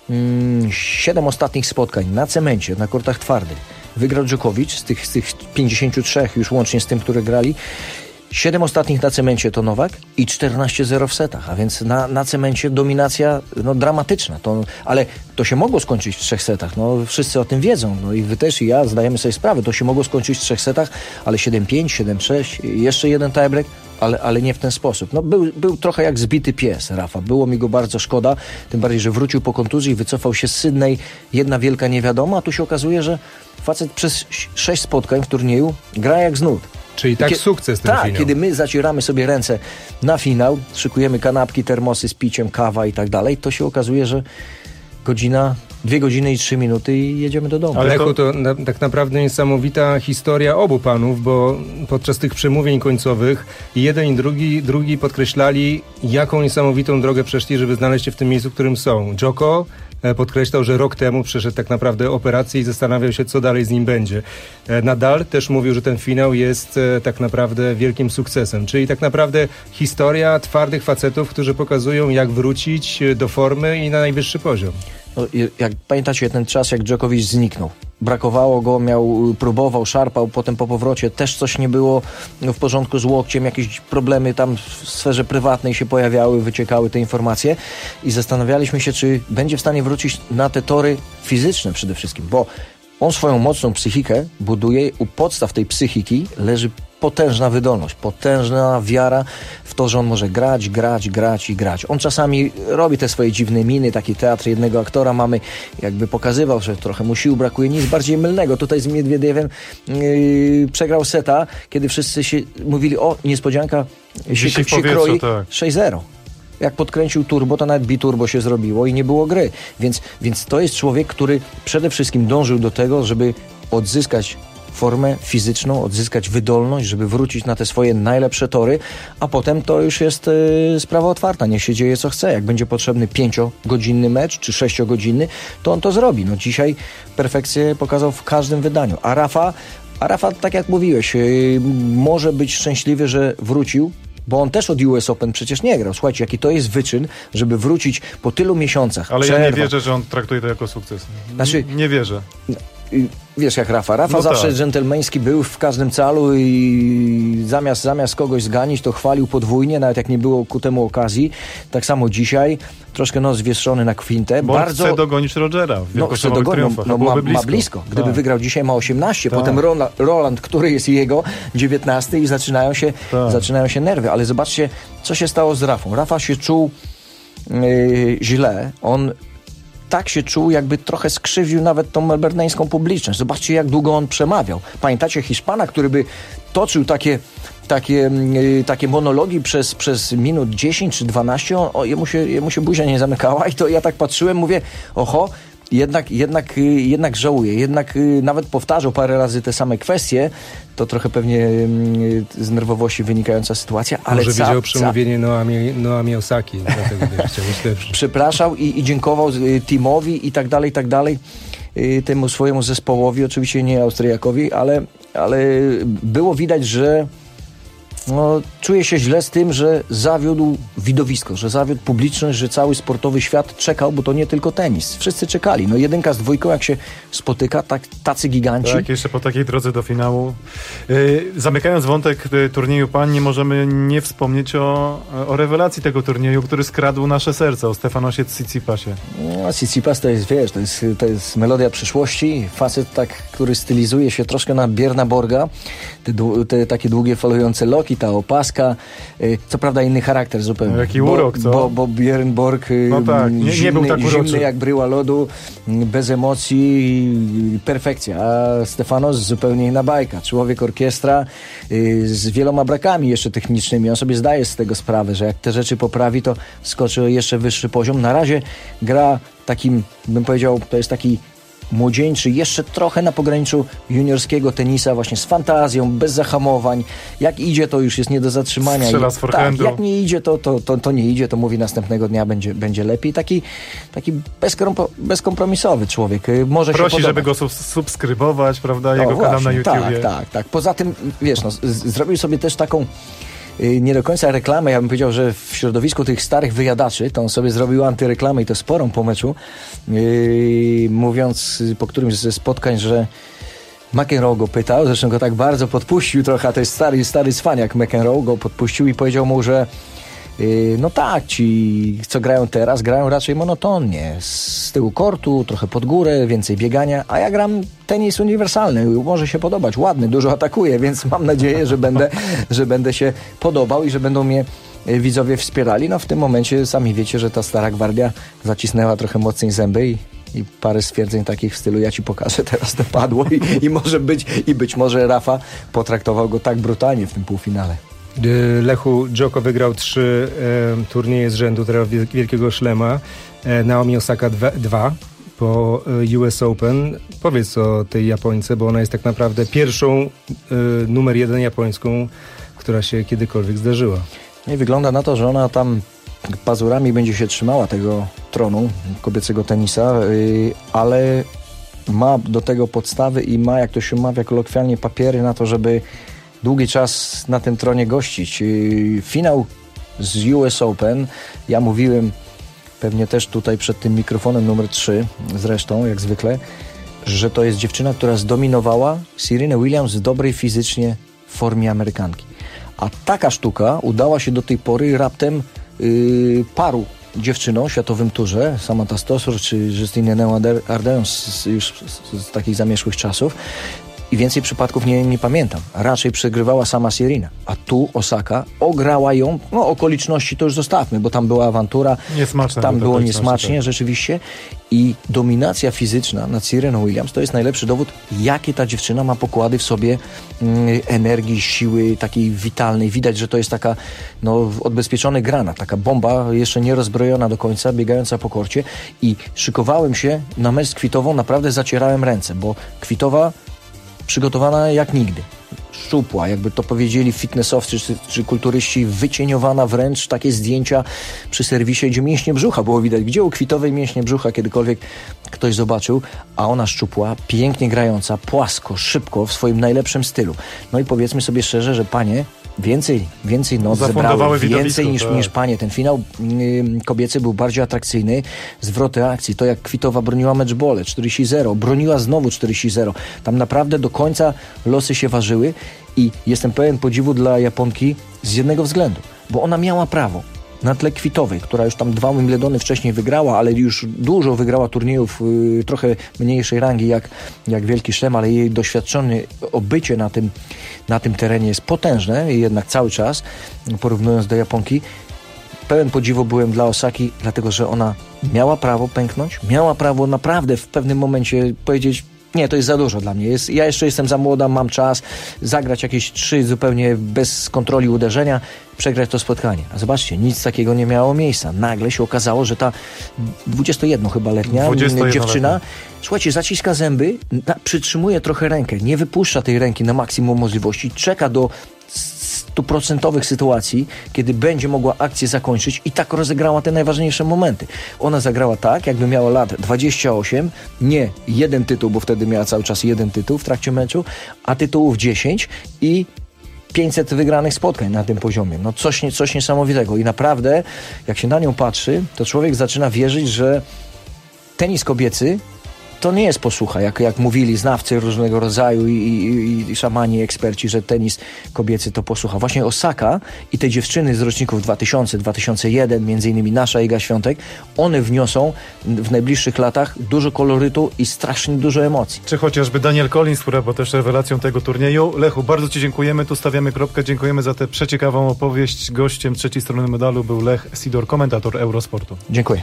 Speaker 4: mm, siedem ostatnich spotkań na cemencie, na kortach twardych wygrał Djokovic z tych, z tych pięćdziesięciu trzech już łącznie z tym, które grali. Siedem ostatnich na cemencie to Nowak i czternaście zero w setach, a więc na, na cemencie dominacja no, dramatyczna. To, ale to się mogło skończyć w trzech setach. No, wszyscy o tym wiedzą. No, i wy też i ja zdajemy sobie sprawę. To się mogło skończyć w trzech setach, ale siedem pięć, siedem sześć, jeszcze jeden tiebreak, ale, ale nie w ten sposób. No, był, był trochę jak zbity pies, Rafa. Było mi go bardzo szkoda. Tym bardziej, że wrócił po kontuzji i wycofał się z Sydney. Jedna wielka niewiadoma, a tu się okazuje, że facet przez sześć spotkań w turnieju gra jak z nut.
Speaker 1: Czyli tak Kie- sukces ten
Speaker 4: tak,
Speaker 1: finał.
Speaker 4: Kiedy my zacieramy sobie ręce na finał, szykujemy kanapki, termosy z piciem, kawa i tak dalej, to się okazuje, że godzina, dwie godziny i trzy minuty i jedziemy do domu.
Speaker 1: Ale Lechu, to na, tak naprawdę niesamowita historia obu panów, bo podczas tych przemówień końcowych jeden i drugi, drugi podkreślali, jaką niesamowitą drogę przeszli, żeby znaleźć się w tym miejscu, w którym są. Djoko podkreślał, że rok temu przeszedł tak naprawdę operację i zastanawiał się, co dalej z nim będzie. Nadal też mówił, że ten finał jest tak naprawdę wielkim sukcesem. Czyli tak naprawdę historia twardych facetów, którzy pokazują, jak wrócić do formy i na najwyższy poziom.
Speaker 4: No, jak pamiętacie ten czas, jak Djokovic zniknął. Brakowało go, miał, próbował, szarpał, potem po powrocie też coś nie było w porządku z łokciem, jakieś problemy tam w sferze prywatnej się pojawiały, wyciekały te informacje i zastanawialiśmy się, czy będzie w stanie wrócić na te tory fizyczne przede wszystkim, bo on swoją mocną psychikę buduje, u podstaw tej psychiki leży potężna wydolność, potężna wiara w to, że on może grać, grać, grać i grać. On czasami robi te swoje dziwne miny, taki teatr jednego aktora mamy, jakby pokazywał, że trochę mu sił brakuje, nic bardziej mylnego. Tutaj z Miedwiediewem yy, przegrał seta, kiedy wszyscy się mówili, o, niespodzianka, się, się, się kroi, tak. sześć zero. Jak podkręcił turbo, to nawet biturbo się zrobiło i nie było gry. Więc, więc to jest człowiek, który przede wszystkim dążył do tego, żeby odzyskać formę fizyczną, odzyskać wydolność, żeby wrócić na te swoje najlepsze tory, a potem to już jest yy, sprawa otwarta. Niech się dzieje co chce. Jak będzie potrzebny pięciogodzinny mecz, czy sześciogodzinny, to on to zrobi. No dzisiaj perfekcję pokazał w każdym wydaniu. A Rafa, a Rafa tak jak mówiłeś, yy, może być szczęśliwy, że wrócił, bo on też od U S Open przecież nie grał. Słuchajcie, jaki to jest wyczyn, żeby wrócić po tylu miesiącach.
Speaker 23: Ale
Speaker 4: przerwa.
Speaker 23: ja nie wierzę, że on traktuje to jako sukces.
Speaker 4: Znaczy,
Speaker 23: nie wierzę.
Speaker 4: wiesz jak Rafa. Rafa
Speaker 23: No
Speaker 4: zawsze
Speaker 23: tak.
Speaker 4: dżentelmeński był w każdym calu i zamiast, zamiast kogoś zganić, to chwalił podwójnie, nawet jak nie było ku temu okazji. Tak samo dzisiaj. Troszkę nos zwieszony na kwintę.
Speaker 23: Bo
Speaker 4: Bardzo...
Speaker 23: chce dogonić Rogera w
Speaker 4: No, chce
Speaker 23: wielkoszlemowych
Speaker 4: dogonić,
Speaker 23: triumfach.
Speaker 4: no,
Speaker 23: No,
Speaker 4: ma,
Speaker 23: blisko.
Speaker 4: ma blisko. Gdyby
Speaker 23: Tak.
Speaker 4: wygrał dzisiaj ma osiemnaście,
Speaker 23: Tak.
Speaker 4: potem Rola, Roland, który jest jego, dziewiętnasty i zaczynają się,
Speaker 23: Tak.
Speaker 4: zaczynają się nerwy. Ale zobaczcie, co się stało z Rafą. Rafa się czuł yy, źle. On tak się czuł, jakby trochę skrzywdził nawet tą melbourneńską publiczność. Zobaczcie, jak długo on przemawiał. Pamiętacie Hiszpana, który by toczył takie, takie, yy, takie monologi przez, przez minut dziesięć czy dwanaście, o, o, jemu, się, jemu się buzia nie zamykała i to ja tak patrzyłem, mówię, oho, jednak, jednak, jednak żałuję. Jednak nawet powtarzał parę razy te same kwestie. To trochę pewnie z nerwowości wynikająca sytuacja, ale
Speaker 1: Może
Speaker 4: ca,
Speaker 1: widział
Speaker 4: ca,
Speaker 1: przemówienie Noami, Noami Osaki, dlatego wiesz, chciał być lepszy.
Speaker 4: przepraszał i, i dziękował teamowi i tak dalej, i tak dalej. Temu swojemu zespołowi, oczywiście nie Austriakowi, ale, ale było widać, że no, czuje się źle z tym, że zawiódł widowisko, że zawiódł publiczność, że cały sportowy świat czekał, bo to nie tylko tenis. Wszyscy czekali. No jedynka z dwójką, jak się spotyka, tak, tacy giganci.
Speaker 23: Tak, jeszcze po takiej drodze do finału. Yy, zamykając wątek y, turnieju pań, nie możemy nie wspomnieć o, o rewelacji tego turnieju, który skradł nasze serca, o Stefanosie Tsitsipasie.
Speaker 4: No, Tsitsipas to jest, wiesz, to jest, to jest melodia przyszłości. Facet, tak, który stylizuje się troszkę na Björna Borga. Te, te takie długie, falujące loki, ta opaska. Co prawda inny charakter zupełnie.
Speaker 23: Jaki urok, co?
Speaker 4: Bo, bo Björn Borg
Speaker 23: No tak, nie,
Speaker 4: zimny,
Speaker 23: nie był tak uroczy.
Speaker 4: zimny jak bryła lodu, bez emocji, perfekcja. A Stefanos zupełnie inna bajka. Człowiek orkiestra z wieloma brakami jeszcze technicznymi. On sobie zdaje z tego sprawę, że jak te rzeczy poprawi, to skoczy o jeszcze wyższy poziom. Na razie gra takim, bym powiedział, to jest taki młodzieńczy, jeszcze trochę na pograniczu juniorskiego tenisa, właśnie z fantazją, bez zahamowań. Jak idzie, to już jest nie do zatrzymania.
Speaker 23: Strzela
Speaker 4: I,
Speaker 23: z forehandu.
Speaker 4: tak, jak nie idzie, to, to, to, to nie idzie, to mówi następnego dnia będzie, będzie lepiej. Taki, taki bezkompo- bezkompromisowy człowiek. Może
Speaker 23: Prosi,
Speaker 4: się
Speaker 23: żeby
Speaker 4: podobać.
Speaker 23: go sub- subskrybować, prawda,
Speaker 4: No
Speaker 23: jego kanał
Speaker 4: właśnie,
Speaker 23: na YouTubie.
Speaker 4: Tak, tak, tak. Poza tym, wiesz, no, z- zrobił sobie też taką y, nie do końca reklamę. Ja bym powiedział, że w środowisku tych starych wyjadaczy, to on sobie zrobił antyreklamę i to sporą po meczu, yy, mówiąc y, po którymś ze spotkań, że McEnroe go pytał, zresztą go tak bardzo podpuścił trochę, a to jest stary, stary cwaniak, McEnroe go podpuścił i powiedział mu, że Yy, no tak, ci co grają teraz, grają raczej monotonnie, z tyłu kortu, trochę pod górę, więcej biegania, a ja gram tenis uniwersalny, może się podobać, ładny, dużo atakuję, więc mam nadzieję, że będę, że będę się podobał i że będą mnie yy, widzowie wspierali. No w tym momencie sami wiecie, że ta stara gwardia zacisnęła trochę mocniej zęby i i parę stwierdzeń takich w stylu ja ci pokażę, teraz to padło i, i może być, i być może Rafa potraktował go tak brutalnie w tym półfinale.
Speaker 1: Lechu Dżoko wygrał trzy e, turnieje z rzędu teraz Wielkiego Szlema. E, Naomi Osaka dwa, dwa po e, U S Open. Powiedz o tej Japońce, bo ona jest tak naprawdę pierwszą e, numer jeden japońską, która się kiedykolwiek zdarzyła.
Speaker 4: I wygląda na to, że ona tam pazurami będzie się trzymała tego tronu kobiecego tenisa, yy, ale ma do tego podstawy i ma, jak to się mawia kolokwialnie, papiery na to, żeby długi czas na tym tronie gościć. Yy, finał z U S Open, ja mówiłem pewnie też tutaj przed tym mikrofonem numer trzy, zresztą jak zwykle, że to jest dziewczyna, która zdominowała Serena Williams w dobrej fizycznie formie Amerykanki. A taka sztuka udała się do tej pory raptem Yy, paru dziewczynom w światowym turze, Samantha Stosur czy Justine Henin-Ardern z, już z, z takich zamierzchłych czasów i więcej przypadków nie, nie pamiętam. Raczej przegrywała sama Serena, a tu Osaka ograła ją, no okoliczności to już zostawmy, bo tam była awantura,
Speaker 23: Niesmaczne
Speaker 4: tam było
Speaker 23: okoliczności,
Speaker 4: niesmacznie
Speaker 23: tak.
Speaker 4: rzeczywiście i dominacja fizyczna nad Sereną Williams to jest najlepszy dowód, jakie ta dziewczyna ma pokłady w sobie mm, energii, siły takiej witalnej. Widać, że to jest taka no, odbezpieczony granat, taka bomba jeszcze nie rozbrojona do końca, biegająca po korcie i szykowałem się na mecz z Kwitową, naprawdę zacierałem ręce, bo Kwitowa przygotowana jak nigdy. Szczupła, jakby to powiedzieli fitnessowcy czy, czy kulturyści, wycieniowana wręcz, takie zdjęcia przy serwisie, gdzie mięśnie brzucha było widać. Gdzie u Kwitowej mięśnie brzucha kiedykolwiek ktoś zobaczył, a ona szczupła, pięknie grająca, płasko, szybko, w swoim najlepszym stylu. No i powiedzmy sobie szczerze, że panie Więcej, więcej noc zebrały, więcej niż, niż panie. Ten finał yy, kobiecy był bardziej atrakcyjny. Zwroty akcji, to jak Kwitowa broniła meczbole czterdzieści zero, broniła znowu czterdzieści zero. Tam naprawdę do końca losy się ważyły i jestem pełen podziwu dla Japonki z jednego względu, bo ona miała prawo. Na tle Kwitowej, która już tam dwa Wimbledony wcześniej wygrała, ale już dużo wygrała turniejów yy, trochę mniejszej rangi jak, jak Wielki Szlem, ale jej doświadczone obycie na tym, na tym terenie jest potężne, jednak cały czas, porównując do Japonki. Pełen podziwu byłem dla Osaki, dlatego że ona miała prawo pęknąć, miała prawo naprawdę w pewnym momencie powiedzieć: nie, to jest za dużo dla mnie. Jest, ja jeszcze jestem za młoda, mam czas zagrać jakieś trzy zupełnie bez kontroli uderzenia, przegrać to spotkanie. A zobaczcie, nic takiego nie miało miejsca. Nagle się okazało, że ta dwudziestojedno chyba letnia dziewczyna, słuchajcie, zaciska zęby, na, przytrzymuje trochę rękę, nie wypuszcza tej ręki na maksimum możliwości, czeka do stuprocentowych sytuacji, kiedy będzie mogła akcję zakończyć i tak rozegrała te najważniejsze momenty. Ona zagrała tak, jakby miała lat dwadzieścia osiem, nie jeden tytuł, bo wtedy miała cały czas jeden tytuł w trakcie meczu, a tytułów dziesięć i pięćset wygranych spotkań na tym poziomie. No coś, coś niesamowitego i naprawdę, jak się na nią patrzy, to człowiek zaczyna wierzyć, że tenis kobiecy to nie jest posłucha, jak, jak mówili znawcy różnego rodzaju i, i, i szamani, eksperci, że tenis kobiecy to posłucha. Właśnie Osaka i te dziewczyny z roczników dwa tysiące, dwa tysiące jeden, między innymi nasza Iga Świątek, one wniosą w najbliższych latach dużo kolorytu i strasznie dużo emocji.
Speaker 23: Czy chociażby Daniel Collins, która była też rewelacją tego turnieju. Lechu, bardzo Ci dziękujemy, tu stawiamy kropkę, dziękujemy za tę przeciekawą opowieść. Gościem trzeciej strony medalu był Lech Sidor, komentator Eurosportu.
Speaker 4: Dziękuję.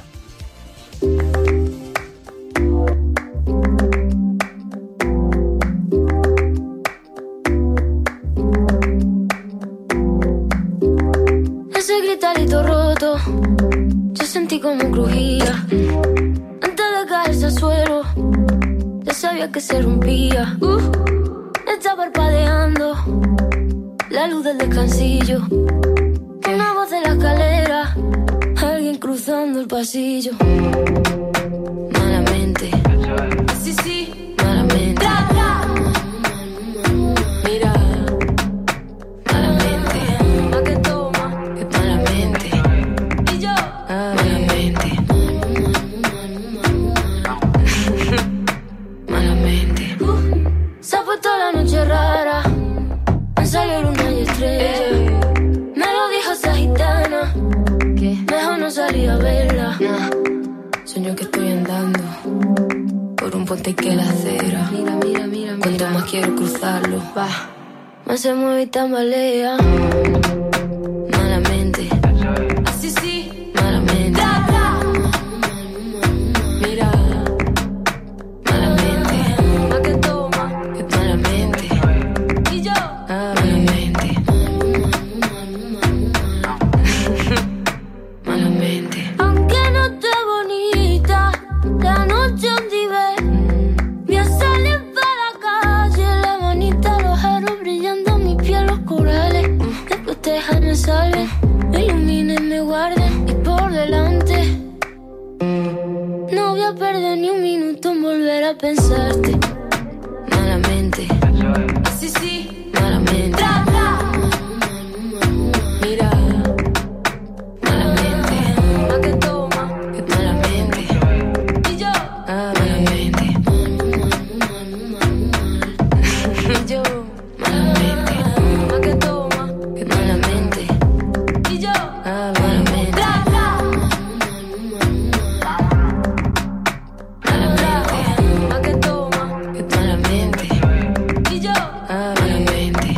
Speaker 6: Gritarito roto, yo sentí como crujía. Antes de caerse al suelo, ya sabía que se rompía. Uh, está parpadeando la luz del descansillo. Una voz de la escalera, alguien cruzando el pasillo. Malamente, sí, sí, malamente. Mira. Rara, me salió luna y estrella. Me lo dijo esa gitana, que mejor no salí a verla. Sueño que estoy andando por un puente que la acera. Mira, mira, mira, cuanto más quiero cruzarlo, va, más se mueve y tambalea. Malamente, así sí, malamente. Mira. Me salven, me iluminen, me guarden y por delante no voy a perder ni un minuto en volver a pensarte. Malamente, así sí, malamente. Mira, malamente, pa' que toma, que malamente. Y yo, ah, malamente. Yo, malamente, pa' que toma, que malamente. Ah, malamente. Malamente. Pa' que toma, que malamente. Y yo, ah, malamente.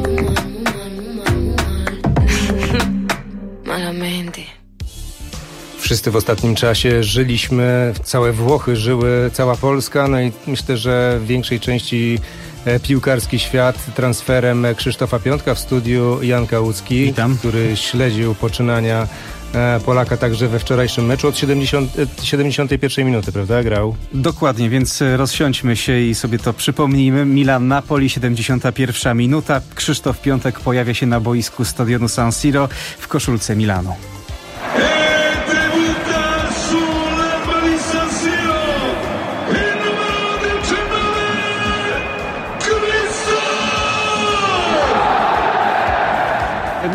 Speaker 6: Malamente.
Speaker 1: Wszyscy w ostatnim czasie żyliśmy, całe Włochy żyły, cała Polska, no i myślę, że w większej części piłkarski świat transferem Krzysztofa Piątka, w studiu Jan Kałucki, Witam. który śledził poczynania Polaka także we wczorajszym meczu od siedemdziesiątej pierwszej minuty, prawda? Grał.
Speaker 7: Dokładnie, więc rozsiądźmy się i sobie to przypomnijmy. Milan-Napoli, siedemdziesiąta pierwsza minuta. Krzysztof Piątek pojawia się na boisku stadionu San Siro w koszulce Milanu.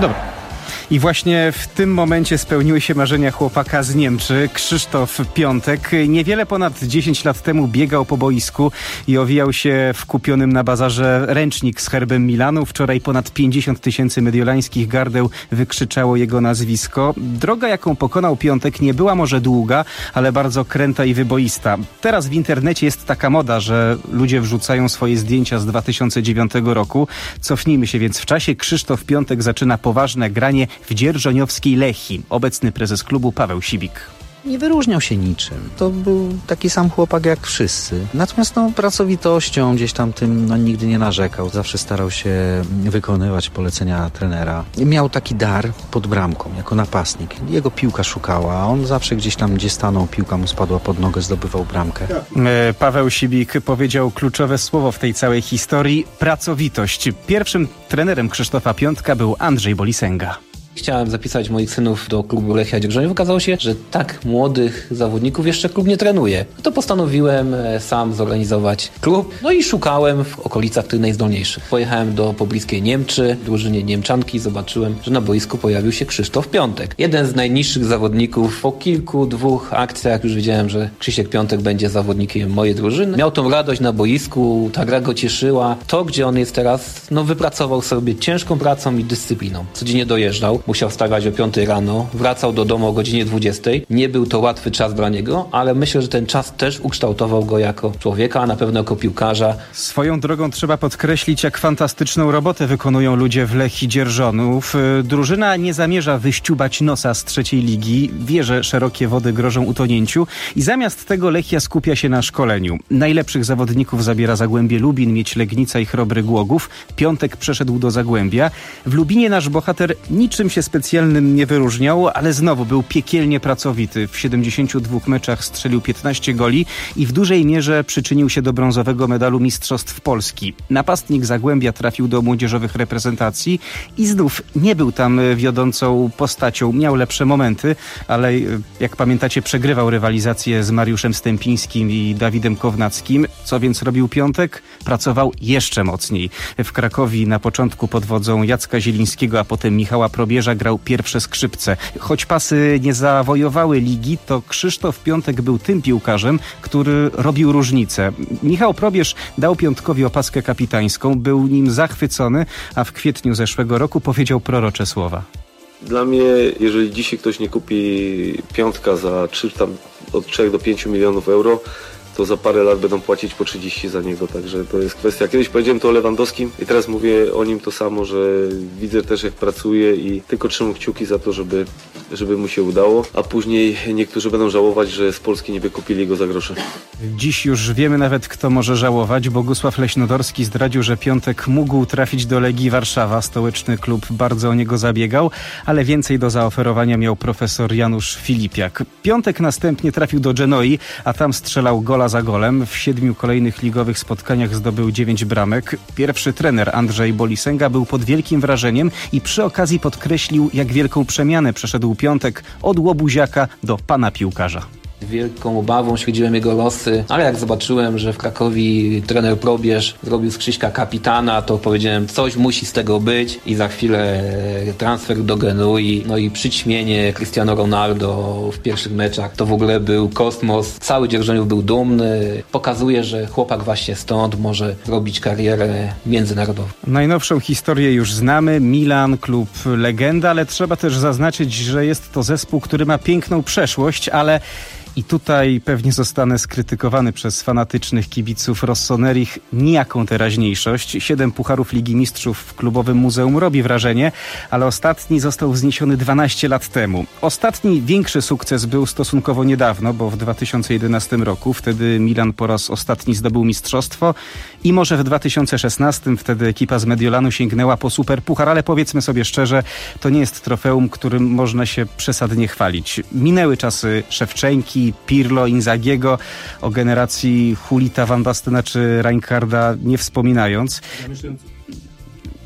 Speaker 7: Dobra. I właśnie w tym momencie spełniły się marzenia chłopaka z Niemczy, Krzysztof Piątek. Niewiele ponad dziesięć lat temu biegał po boisku i owijał się w kupionym na bazarze ręcznik z herbem Milanu. Wczoraj ponad pięćdziesiąt tysięcy mediolańskich gardeł wykrzyczało jego nazwisko. Droga, jaką pokonał Piątek, nie była może długa, ale bardzo kręta i wyboista. Teraz w internecie jest taka moda, że ludzie wrzucają swoje zdjęcia z dwa tysiące dziewiątego roku. Cofnijmy się więc w czasie. Krzysztof Piątek zaczyna poważne granie w dzierżoniowskiej Lechii. Obecny prezes klubu Paweł Sibik.
Speaker 8: Nie wyróżniał się niczym. To był taki sam chłopak jak wszyscy. Natomiast no, pracowitością gdzieś tam tym no, nigdy nie narzekał. Zawsze starał się wykonywać polecenia trenera. Miał taki dar pod bramką, jako napastnik. Jego piłka szukała, a on zawsze gdzieś tam, gdzie stanął, piłka mu spadła pod nogę, zdobywał bramkę.
Speaker 7: Paweł Sibik powiedział kluczowe słowo w tej całej historii: pracowitość. Pierwszym trenerem Krzysztofa Piątka był Andrzej Bolisenga.
Speaker 14: Chciałem zapisać moich synów do klubu Lechia Dzierżoniów. Okazało się, że tak młodych zawodników jeszcze klub nie trenuje. No to postanowiłem sam zorganizować klub. No i szukałem w okolicach tych najzdolniejszych. Pojechałem do pobliskiej Niemczy, drużynie Niemczanki. Zobaczyłem, że na boisku pojawił się Krzysztof Piątek. Jeden z najniższych zawodników. Po kilku, dwóch akcjach już wiedziałem, że Krzysiek Piątek będzie zawodnikiem mojej drużyny. Miał tą radość na boisku, ta gra go cieszyła. To, gdzie on jest teraz, no wypracował sobie ciężką pracą i dyscypliną. Codziennie dojeżdżał. Musiał wstawać o piątej rano, wracał do domu o godzinie dwudziestej. Nie był to łatwy czas dla niego, ale myślę, że ten czas też ukształtował go jako człowieka, a na pewno jako piłkarza.
Speaker 7: Swoją drogą trzeba podkreślić, jak fantastyczną robotę wykonują ludzie w Lechii Dzierżonów. Drużyna nie zamierza wyściubać nosa z trzeciej ligi, wie, że szerokie wody grożą utonięciu i zamiast tego Lechia skupia się na szkoleniu. Najlepszych zawodników zabiera Zagłębie Lubin, Miedź Legnica i Chrobry Głogów. Piątek przeszedł do Zagłębia. W Lubinie nasz bohater niczym się specjalnym nie wyróżniał, ale znowu był piekielnie pracowity. W siedemdziesięciu dwóch meczach strzelił piętnaście goli i w dużej mierze przyczynił się do brązowego medalu Mistrzostw Polski. Napastnik Zagłębia trafił do młodzieżowych reprezentacji i znów nie był tam wiodącą postacią. Miał lepsze momenty, ale jak pamiętacie, przegrywał rywalizację z Mariuszem Stępińskim i Dawidem Kownackim. Co więc robił Piątek? Pracował jeszcze mocniej. W Krakowie na początku pod wodzą Jacka Zielińskiego, a potem Michała Probierza grał pierwsze skrzypce. Choć pasy nie zawojowały ligi, to Krzysztof Piątek był tym piłkarzem, który robił różnicę. Michał Probierz dał Piątkowi opaskę kapitańską, był nim zachwycony, a w kwietniu zeszłego roku powiedział prorocze słowa.
Speaker 9: Dla mnie, jeżeli dzisiaj ktoś nie kupi Piątka za trzy, tam od trzech do pięciu milionów euro, to za parę lat będą płacić po trzydzieści za niego, także to jest kwestia. Kiedyś powiedziałem to o Lewandowskim i teraz mówię o nim to samo, że widzę też, jak pracuje i tylko trzymam kciuki za to, żeby, żeby mu się udało, a później niektórzy będą żałować, że z Polski nie wykupili go za grosze.
Speaker 7: Dziś już wiemy nawet, kto może żałować. Bogusław Leśnodorski zdradził, że Piątek mógł trafić do Legii Warszawa. Stołeczny klub bardzo o niego zabiegał, ale więcej do zaoferowania miał profesor Janusz Filipiak. Piątek następnie trafił do Genoi, a tam strzelał gola za golem. W siedmiu kolejnych ligowych spotkaniach zdobył dziewięć bramek. Pierwszy trener Andrzej Bolisenga był pod wielkim wrażeniem i przy okazji podkreślił, jak wielką przemianę przeszedł Piątek od łobuziaka do pana piłkarza.
Speaker 14: Wielką obawą śledziłem jego losy, ale jak zobaczyłem, że w Krakowie trener Probierz zrobił z Krzyśka kapitana, to powiedziałem, coś musi z tego być i za chwilę transfer do Genui, no i przyćmienie Cristiano Ronaldo w pierwszych meczach, to w ogóle był kosmos. Cały Dzierżoniów był dumny, pokazuje, że chłopak właśnie stąd może robić karierę międzynarodową.
Speaker 7: Najnowszą historię już znamy, Milan, klub legenda, ale trzeba też zaznaczyć, że jest to zespół, który ma piękną przeszłość, ale i tutaj pewnie zostanę skrytykowany przez fanatycznych kibiców Rossonerich. Nijaką teraźniejszość. Siedem pucharów Ligi Mistrzów w klubowym muzeum robi wrażenie, ale ostatni został wzniesiony dwanaście lat temu. Ostatni większy sukces był stosunkowo niedawno, bo w dwa tysiące jedenastym roku. Wtedy Milan po raz ostatni zdobył mistrzostwo i może w dwa tysiące szesnastym wtedy ekipa z Mediolanu sięgnęła po superpuchar, ale powiedzmy sobie szczerze, to nie jest trofeum, którym można się przesadnie chwalić. Minęły czasy Szewczenki, Pirlo, Inzagiego, o generacji Hulita, Van Bastena czy Rijkaarda nie wspominając.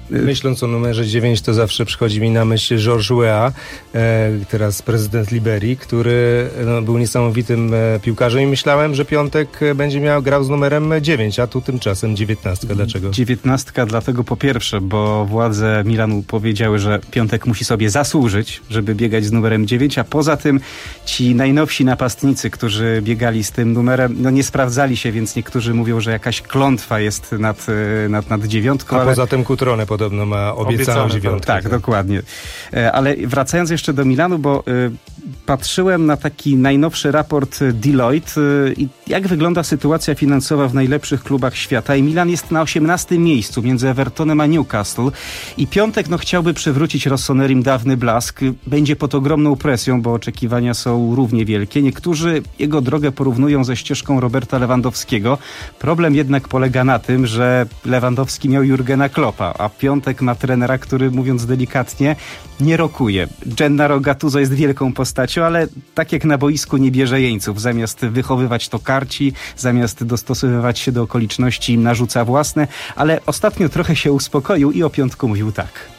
Speaker 1: Myśląc o numerze dziewięć, to zawsze przychodzi mi na myśl Georges Weah, e, teraz prezydent Liberii, który no, był niesamowitym e, piłkarzem i myślałem, że Piątek będzie miał grał z numerem dziewięć, a tu tymczasem dziewiętnastka. Dlaczego?
Speaker 7: dziewiętnastka dlatego po pierwsze, bo władze Milanu powiedziały, że Piątek musi sobie zasłużyć, żeby biegać z numerem dziewięć, a poza tym ci najnowsi napastnicy, którzy biegali z tym numerem, no nie sprawdzali się, więc niektórzy mówią, że jakaś klątwa jest nad, nad, nad dziewiątką.
Speaker 1: A
Speaker 7: ale...
Speaker 1: poza tym Cutrone podobno ma obiecaną dziewiątkę.
Speaker 7: Tak, tak, dokładnie. Ale wracając jeszcze do Milanu, bo y, patrzyłem na taki najnowszy raport Deloitte y, i jak wygląda sytuacja finansowa w najlepszych klubach świata i Milan jest na osiemnastym miejscu między Evertonem a Newcastle i Piątek no, chciałby przywrócić Rossonerim dawny blask. Będzie pod ogromną presją, bo oczekiwania są równie wielkie. Niektórzy jego drogę porównują ze ścieżką Roberta Lewandowskiego. Problem jednak polega na tym, że Lewandowski miał Jurgena Kloppa, a Piątek ma trenera, który, mówiąc delikatnie, nie rokuje. Gennaro Gattuso jest wielką postacią, ale tak jak na boisku nie bierze jeńców. Zamiast wychowywać to karci, zamiast dostosowywać się do okoliczności narzuca własne, ale ostatnio trochę się uspokoił i o Piątku mówił tak.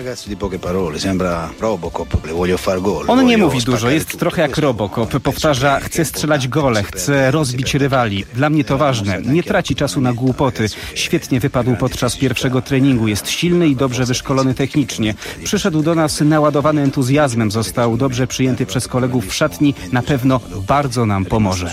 Speaker 7: On nie mówi dużo, jest trochę jak Robocop. Powtarza, chce strzelać gole, chce rozbić rywali. Dla mnie to ważne. Nie traci czasu na głupoty. Świetnie wypadł podczas pierwszego treningu. Jest silny i dobrze wyszkolony technicznie. Przyszedł do nas naładowany entuzjazmem. Został dobrze przyjęty przez kolegów w szatni. Na pewno bardzo nam pomoże.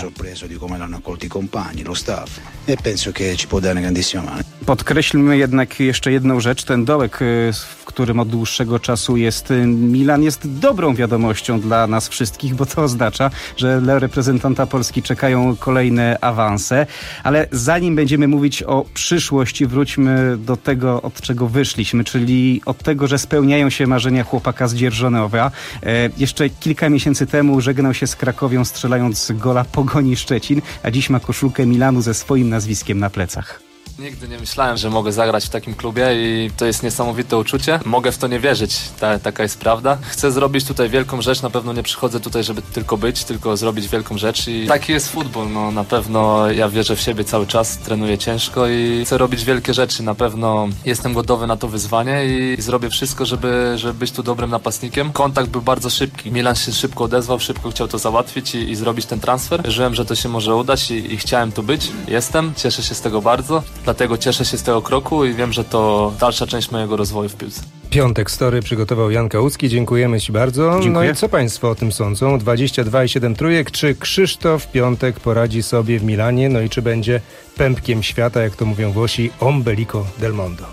Speaker 7: Podkreślmy jednak jeszcze jedną rzecz. Ten dołek, w którym od dłuższego czasu jest Milan, jest dobrą wiadomością dla nas wszystkich, bo to oznacza, że dla reprezentanta Polski czekają kolejne awanse. Ale zanim będziemy mówić o przyszłości, wróćmy do tego, od czego wyszliśmy, czyli od tego, że spełniają się marzenia chłopaka z Dzierżonowa. E, jeszcze kilka miesięcy temu żegnał się z Krakowią, strzelając gola Pogoni Szczecin, a dziś ma koszulkę Milanu ze swoim nazwiskiem na plecach.
Speaker 11: Nigdy nie myślałem, że mogę zagrać w takim klubie i to jest niesamowite uczucie. Mogę w to nie wierzyć, ta, taka jest prawda. Chcę zrobić tutaj wielką rzecz, na pewno nie przychodzę tutaj, żeby tylko być, tylko zrobić wielką rzecz i taki jest futbol. No, na pewno ja wierzę w siebie cały czas, trenuję ciężko i chcę robić wielkie rzeczy. Na pewno jestem gotowy na to wyzwanie i zrobię wszystko, żeby, żeby być tu dobrym napastnikiem. Kontakt był bardzo szybki. Milan się szybko odezwał, szybko chciał to załatwić i, i zrobić ten transfer. Wierzyłem, że to się może udać i, i chciałem tu być. Jestem, cieszę się z tego bardzo. Dlatego cieszę się z tego kroku i wiem, że to dalsza część mojego rozwoju w piłce.
Speaker 1: Piątek Story przygotował Jan Kałucki. Dziękujemy Ci bardzo.
Speaker 7: Dziękuję.
Speaker 1: No i co Państwo o tym sądzą? dwadzieścia dwa i siedem trójek. Czy Krzysztof Piątek poradzi sobie w Milanie? No i czy będzie pępkiem świata, jak to mówią Włosi, ombelico del mondo?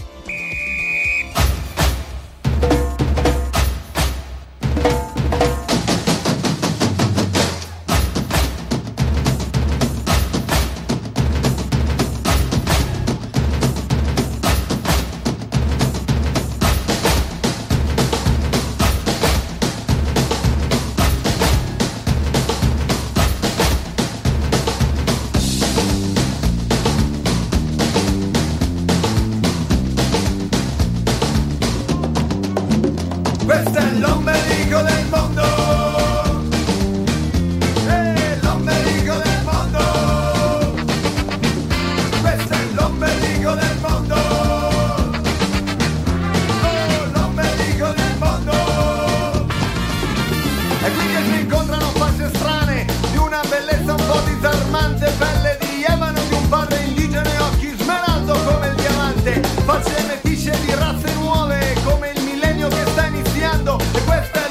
Speaker 12: Facce le fisce di razze nuove come il millennio che sta iniziando e questa è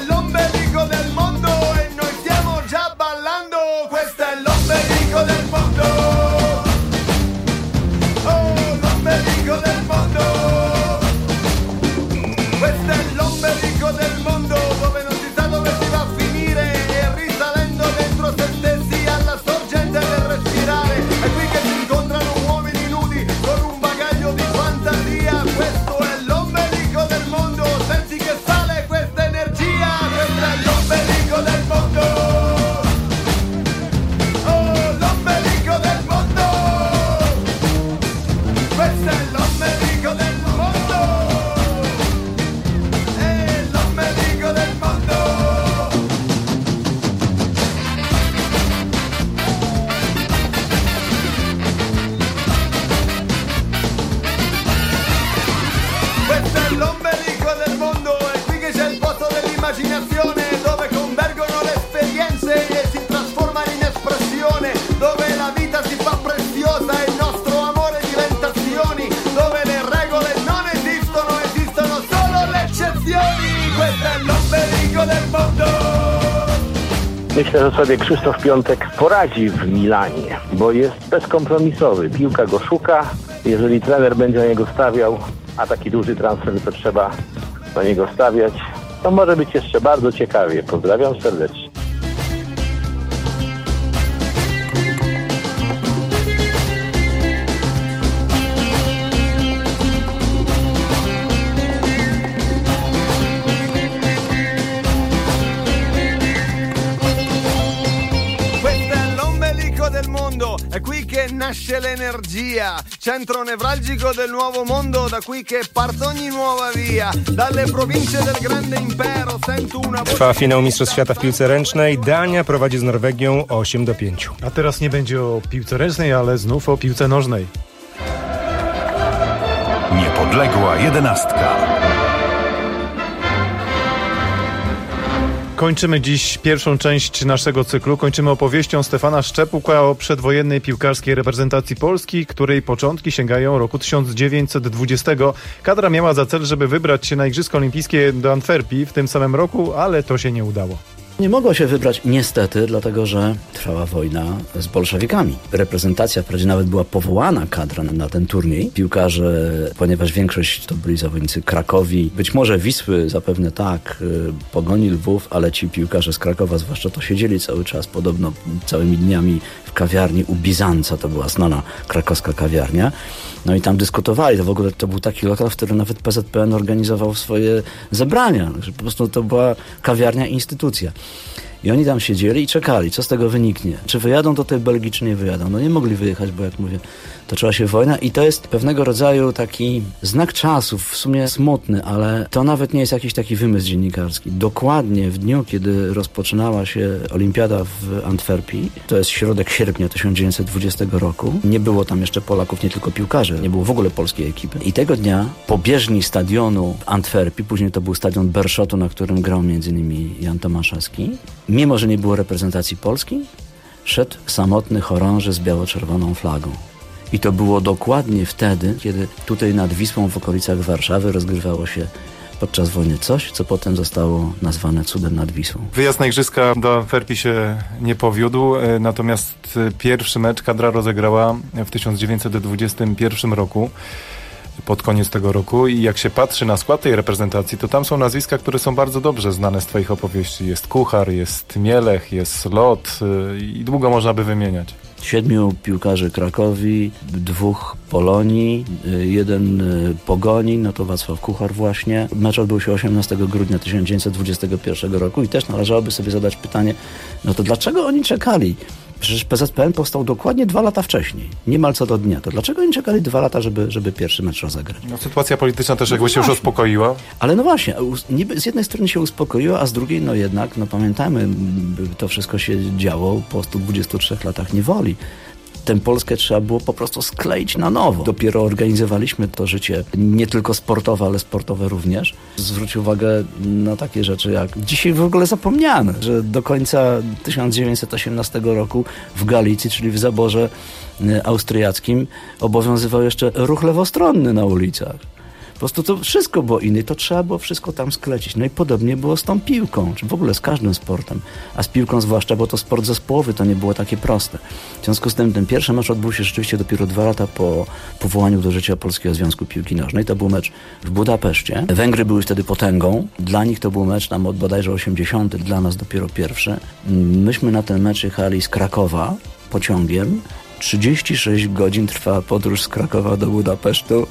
Speaker 12: Myślę, że sobie Krzysztof Piątek poradzi w Milanie, bo jest bezkompromisowy. Piłka go szuka. Jeżeli trener będzie na niego stawiał, a taki duży transfer to trzeba na niego stawiać, to może być jeszcze bardzo ciekawie. Pozdrawiam serdecznie.
Speaker 13: È qui che nasce l'energia, centro nevralgico del nuovo mondo, da qui che parte ogni nuova via, dalle province del grande impero sento una...
Speaker 1: Trwa finał Mistrzostw Świata w piłce ręcznej. Dania prowadzi z Norwegią osiem do pięciu.
Speaker 23: A teraz nie będzie o piłce ręcznej, ale znów o piłce nożnej.
Speaker 10: Niepodległa jedenastka.
Speaker 23: Kończymy dziś pierwszą część naszego cyklu. Kończymy opowieścią Stefana Szczepuka o przedwojennej piłkarskiej reprezentacji Polski, której początki sięgają roku tysiąc dziewięćset dwudziestego. Kadra miała za cel, żeby wybrać się na Igrzyska Olimpijskie do Antwerpii w tym samym roku, ale to się nie udało.
Speaker 27: Nie mogło się wybrać niestety, dlatego że trwała wojna z bolszewikami. Reprezentacja, wprawdzie nawet była powołana kadra na, na ten turniej. Piłkarze, ponieważ większość to byli zawodnicy Krakowi, być może Wisły, zapewne tak, Pogoni Lwów, ale ci piłkarze z Krakowa zwłaszcza to siedzieli cały czas, podobno całymi dniami w kawiarni u Bizanca, to była znana krakowska kawiarnia. No i tam dyskutowali, to w ogóle to był taki lokal, w którym nawet P Z P N organizował swoje zebrania. Po prostu to była kawiarnia, instytucja. I oni tam siedzieli i czekali, co z tego wyniknie. Czy wyjadą do tej Belgii, czy nie wyjadą. No nie mogli wyjechać, bo jak mówię, toczyła się wojna i to jest pewnego rodzaju taki znak czasów, w sumie smutny, ale to nawet nie jest jakiś taki wymysł dziennikarski. Dokładnie w dniu, kiedy rozpoczynała się olimpiada w Antwerpii, to jest środek sierpnia tysiąc dziewięćset dwudziestego roku, nie było tam jeszcze Polaków, nie tylko piłkarzy, nie było w ogóle polskiej ekipy. I tego dnia po bieżni stadionu w Antwerpii, później to był stadion Berszotu, na którym grał między innymi Jan Tomaszewski, mimo że nie było reprezentacji Polski, szedł samotny chorąży z biało-czerwoną flagą. I to było dokładnie wtedy, kiedy tutaj nad Wisłą w okolicach Warszawy rozgrywało się podczas wojny coś, co potem zostało nazwane cudem nad Wisłą.
Speaker 23: Wyjazd na Igrzyska do Antwerpii się nie powiódł, natomiast pierwszy mecz kadra rozegrała w tysiąc dziewięćset dwudziestym pierwszym roku. Pod koniec tego roku i jak się patrzy na skład tej reprezentacji, to tam są nazwiska, które są bardzo dobrze znane z twoich opowieści. Jest Kuchar, jest Mielech, jest Lot i długo można by wymieniać.
Speaker 27: Siedmiu piłkarzy Krakowi, dwóch Polonii, jeden Pogoni, no to Wacław Kuchar właśnie. Mecz odbył się osiemnastego grudnia tysiąc dziewięćset dwudziestego pierwszego roku i też należałoby sobie zadać pytanie, no to dlaczego oni czekali? Przecież P Z P N powstał dokładnie dwa lata wcześniej, niemal co do dnia. To dlaczego oni czekali dwa lata, żeby, żeby pierwszy mecz rozegrać?
Speaker 23: No, sytuacja polityczna też
Speaker 27: no
Speaker 23: jakby się już uspokoiła.
Speaker 27: Ale no właśnie, niby z jednej strony się uspokoiła, a z drugiej no jednak, no pamiętajmy, to wszystko się działo po stu dwudziestu trzech latach niewoli. Tę Polskę trzeba było po prostu skleić na nowo. Dopiero organizowaliśmy to życie nie tylko sportowe, ale sportowe również. Zwróć uwagę na takie rzeczy jak dzisiaj w ogóle zapomniane, że do końca tysiąc dziewięćset osiemnastego roku w Galicji, czyli w zaborze austriackim, obowiązywał jeszcze ruch lewostronny na ulicach. Po prostu to wszystko było inne, to trzeba było wszystko tam sklecić. No i podobnie było z tą piłką, czy w ogóle z każdym sportem. A z piłką zwłaszcza, bo to sport zespołowy, to nie było takie proste. W związku z tym ten pierwszy mecz odbył się rzeczywiście dopiero dwa lata po powołaniu do życia Polskiego Związku Piłki Nożnej. To był mecz w Budapeszcie. Węgry były wtedy potęgą. Dla nich to był mecz tam od bodajże osiemdziesiąty, dla nas dopiero pierwszy. Myśmy na ten mecz jechali z Krakowa pociągiem. trzydzieści sześć godzin trwa podróż z Krakowa do Budapesztu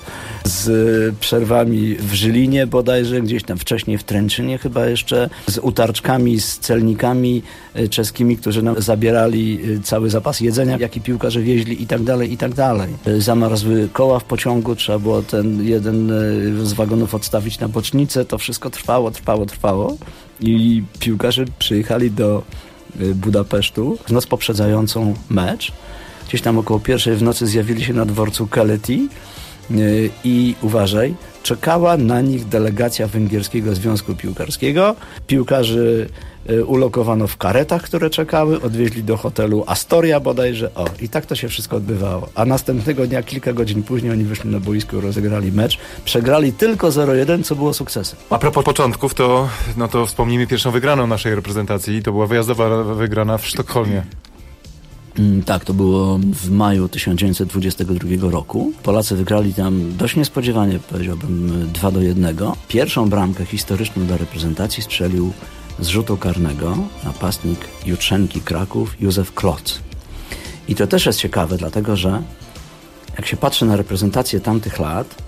Speaker 27: z przerwami w Żylinie bodajże, gdzieś tam wcześniej w Tręczynie chyba jeszcze, z utarczkami, z celnikami czeskimi, którzy nam zabierali cały zapas jedzenia, jaki piłkarze wieźli i tak dalej, i tak dalej. Zamarzły koła w pociągu, trzeba było ten jeden z wagonów odstawić na bocznicę, to wszystko trwało, trwało, trwało i piłkarze przyjechali do Budapesztu w noc poprzedzającą mecz. Gdzieś tam około pierwszej w nocy zjawili się na dworcu Keleti i uważaj, czekała na nich delegacja Węgierskiego Związku Piłkarskiego. Piłkarzy ulokowano w karetach, które czekały, odwieźli do hotelu Astoria bodajże. O, i tak to się wszystko odbywało. A następnego dnia, kilka godzin później, oni wyszli na boisko, rozegrali mecz. Przegrali tylko zero jeden, co było sukcesem.
Speaker 23: A propos początków, to, no to wspomnijmy pierwszą wygraną naszej reprezentacji. To była wyjazdowa wygrana w Sztokholmie.
Speaker 27: Tak, to było w maju tysiąc dziewięćset dwudziestego drugiego roku. Polacy wygrali tam dość niespodziewanie, powiedziałbym, dwa do jednego. Pierwszą bramkę historyczną dla reprezentacji strzelił z rzutu karnego napastnik Jutrzenki Kraków Józef Kloc. I to też jest ciekawe, dlatego że jak się patrzy na reprezentację tamtych lat,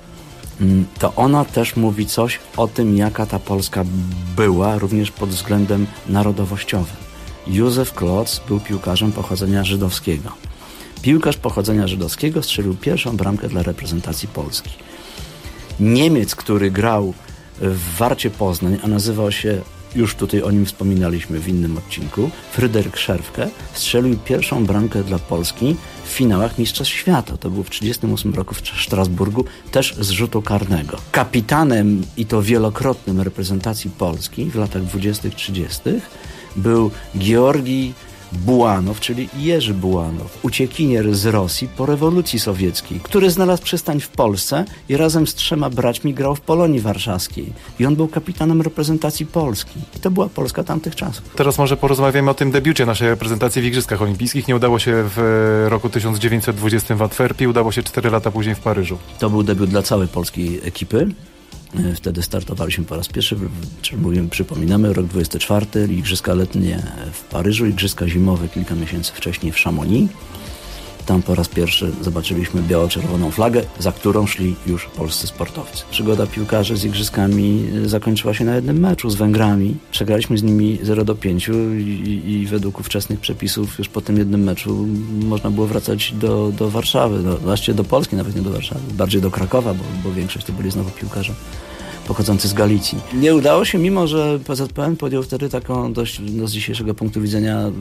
Speaker 27: to ona też mówi coś o tym, jaka ta Polska była, również pod względem narodowościowym. Józef Kloc był piłkarzem pochodzenia żydowskiego. Piłkarz pochodzenia żydowskiego strzelił pierwszą bramkę dla reprezentacji Polski. Niemiec, który grał w Warcie Poznań, a nazywał się, już tutaj o nim wspominaliśmy w innym odcinku, Fryderyk Szerwke, strzelił pierwszą bramkę dla Polski w finałach Mistrzostw Świata. To był w tysiąc dziewięćset trzydziestym ósmym roku w Strasburgu, też z rzutu karnego. Kapitanem, i to wielokrotnym, reprezentacji Polski w latach dwudziestych trzydziestych był Georgij Bułanow, czyli Jerzy Bułanow, uciekinier z Rosji po rewolucji sowieckiej, który znalazł przystań w Polsce i razem z trzema braćmi grał w Polonii Warszawskiej. I on był kapitanem reprezentacji Polski. I to była Polska tamtych czasów.
Speaker 23: Teraz może porozmawiamy o tym debiucie naszej reprezentacji w Igrzyskach Olimpijskich. Nie udało się w roku tysiąc dziewięćset dwudziestym w Antwerpii, udało się cztery lata później w Paryżu.
Speaker 27: To był debiut dla całej polskiej ekipy. Wtedy startowaliśmy po raz pierwszy, czyli mówimy, przypominamy, rok dwudziesty czwarty, Igrzyska letnie w Paryżu, Igrzyska zimowe kilka miesięcy wcześniej w Chamonix. Tam po raz pierwszy zobaczyliśmy biało-czerwoną flagę, za którą szli już polscy sportowcy. Przygoda piłkarzy z Igrzyskami zakończyła się na jednym meczu z Węgrami. Przegraliśmy z nimi zero do pięciu i, i według ówczesnych przepisów już po tym jednym meczu można było wracać do, do Warszawy, do, właściwie do Polski, nawet nie do Warszawy, bardziej do Krakowa, bo, bo większość to byli znowu piłkarze pochodzący z Galicji. Nie udało się, mimo że P Z P N podjął wtedy taką dość, no z dzisiejszego punktu widzenia,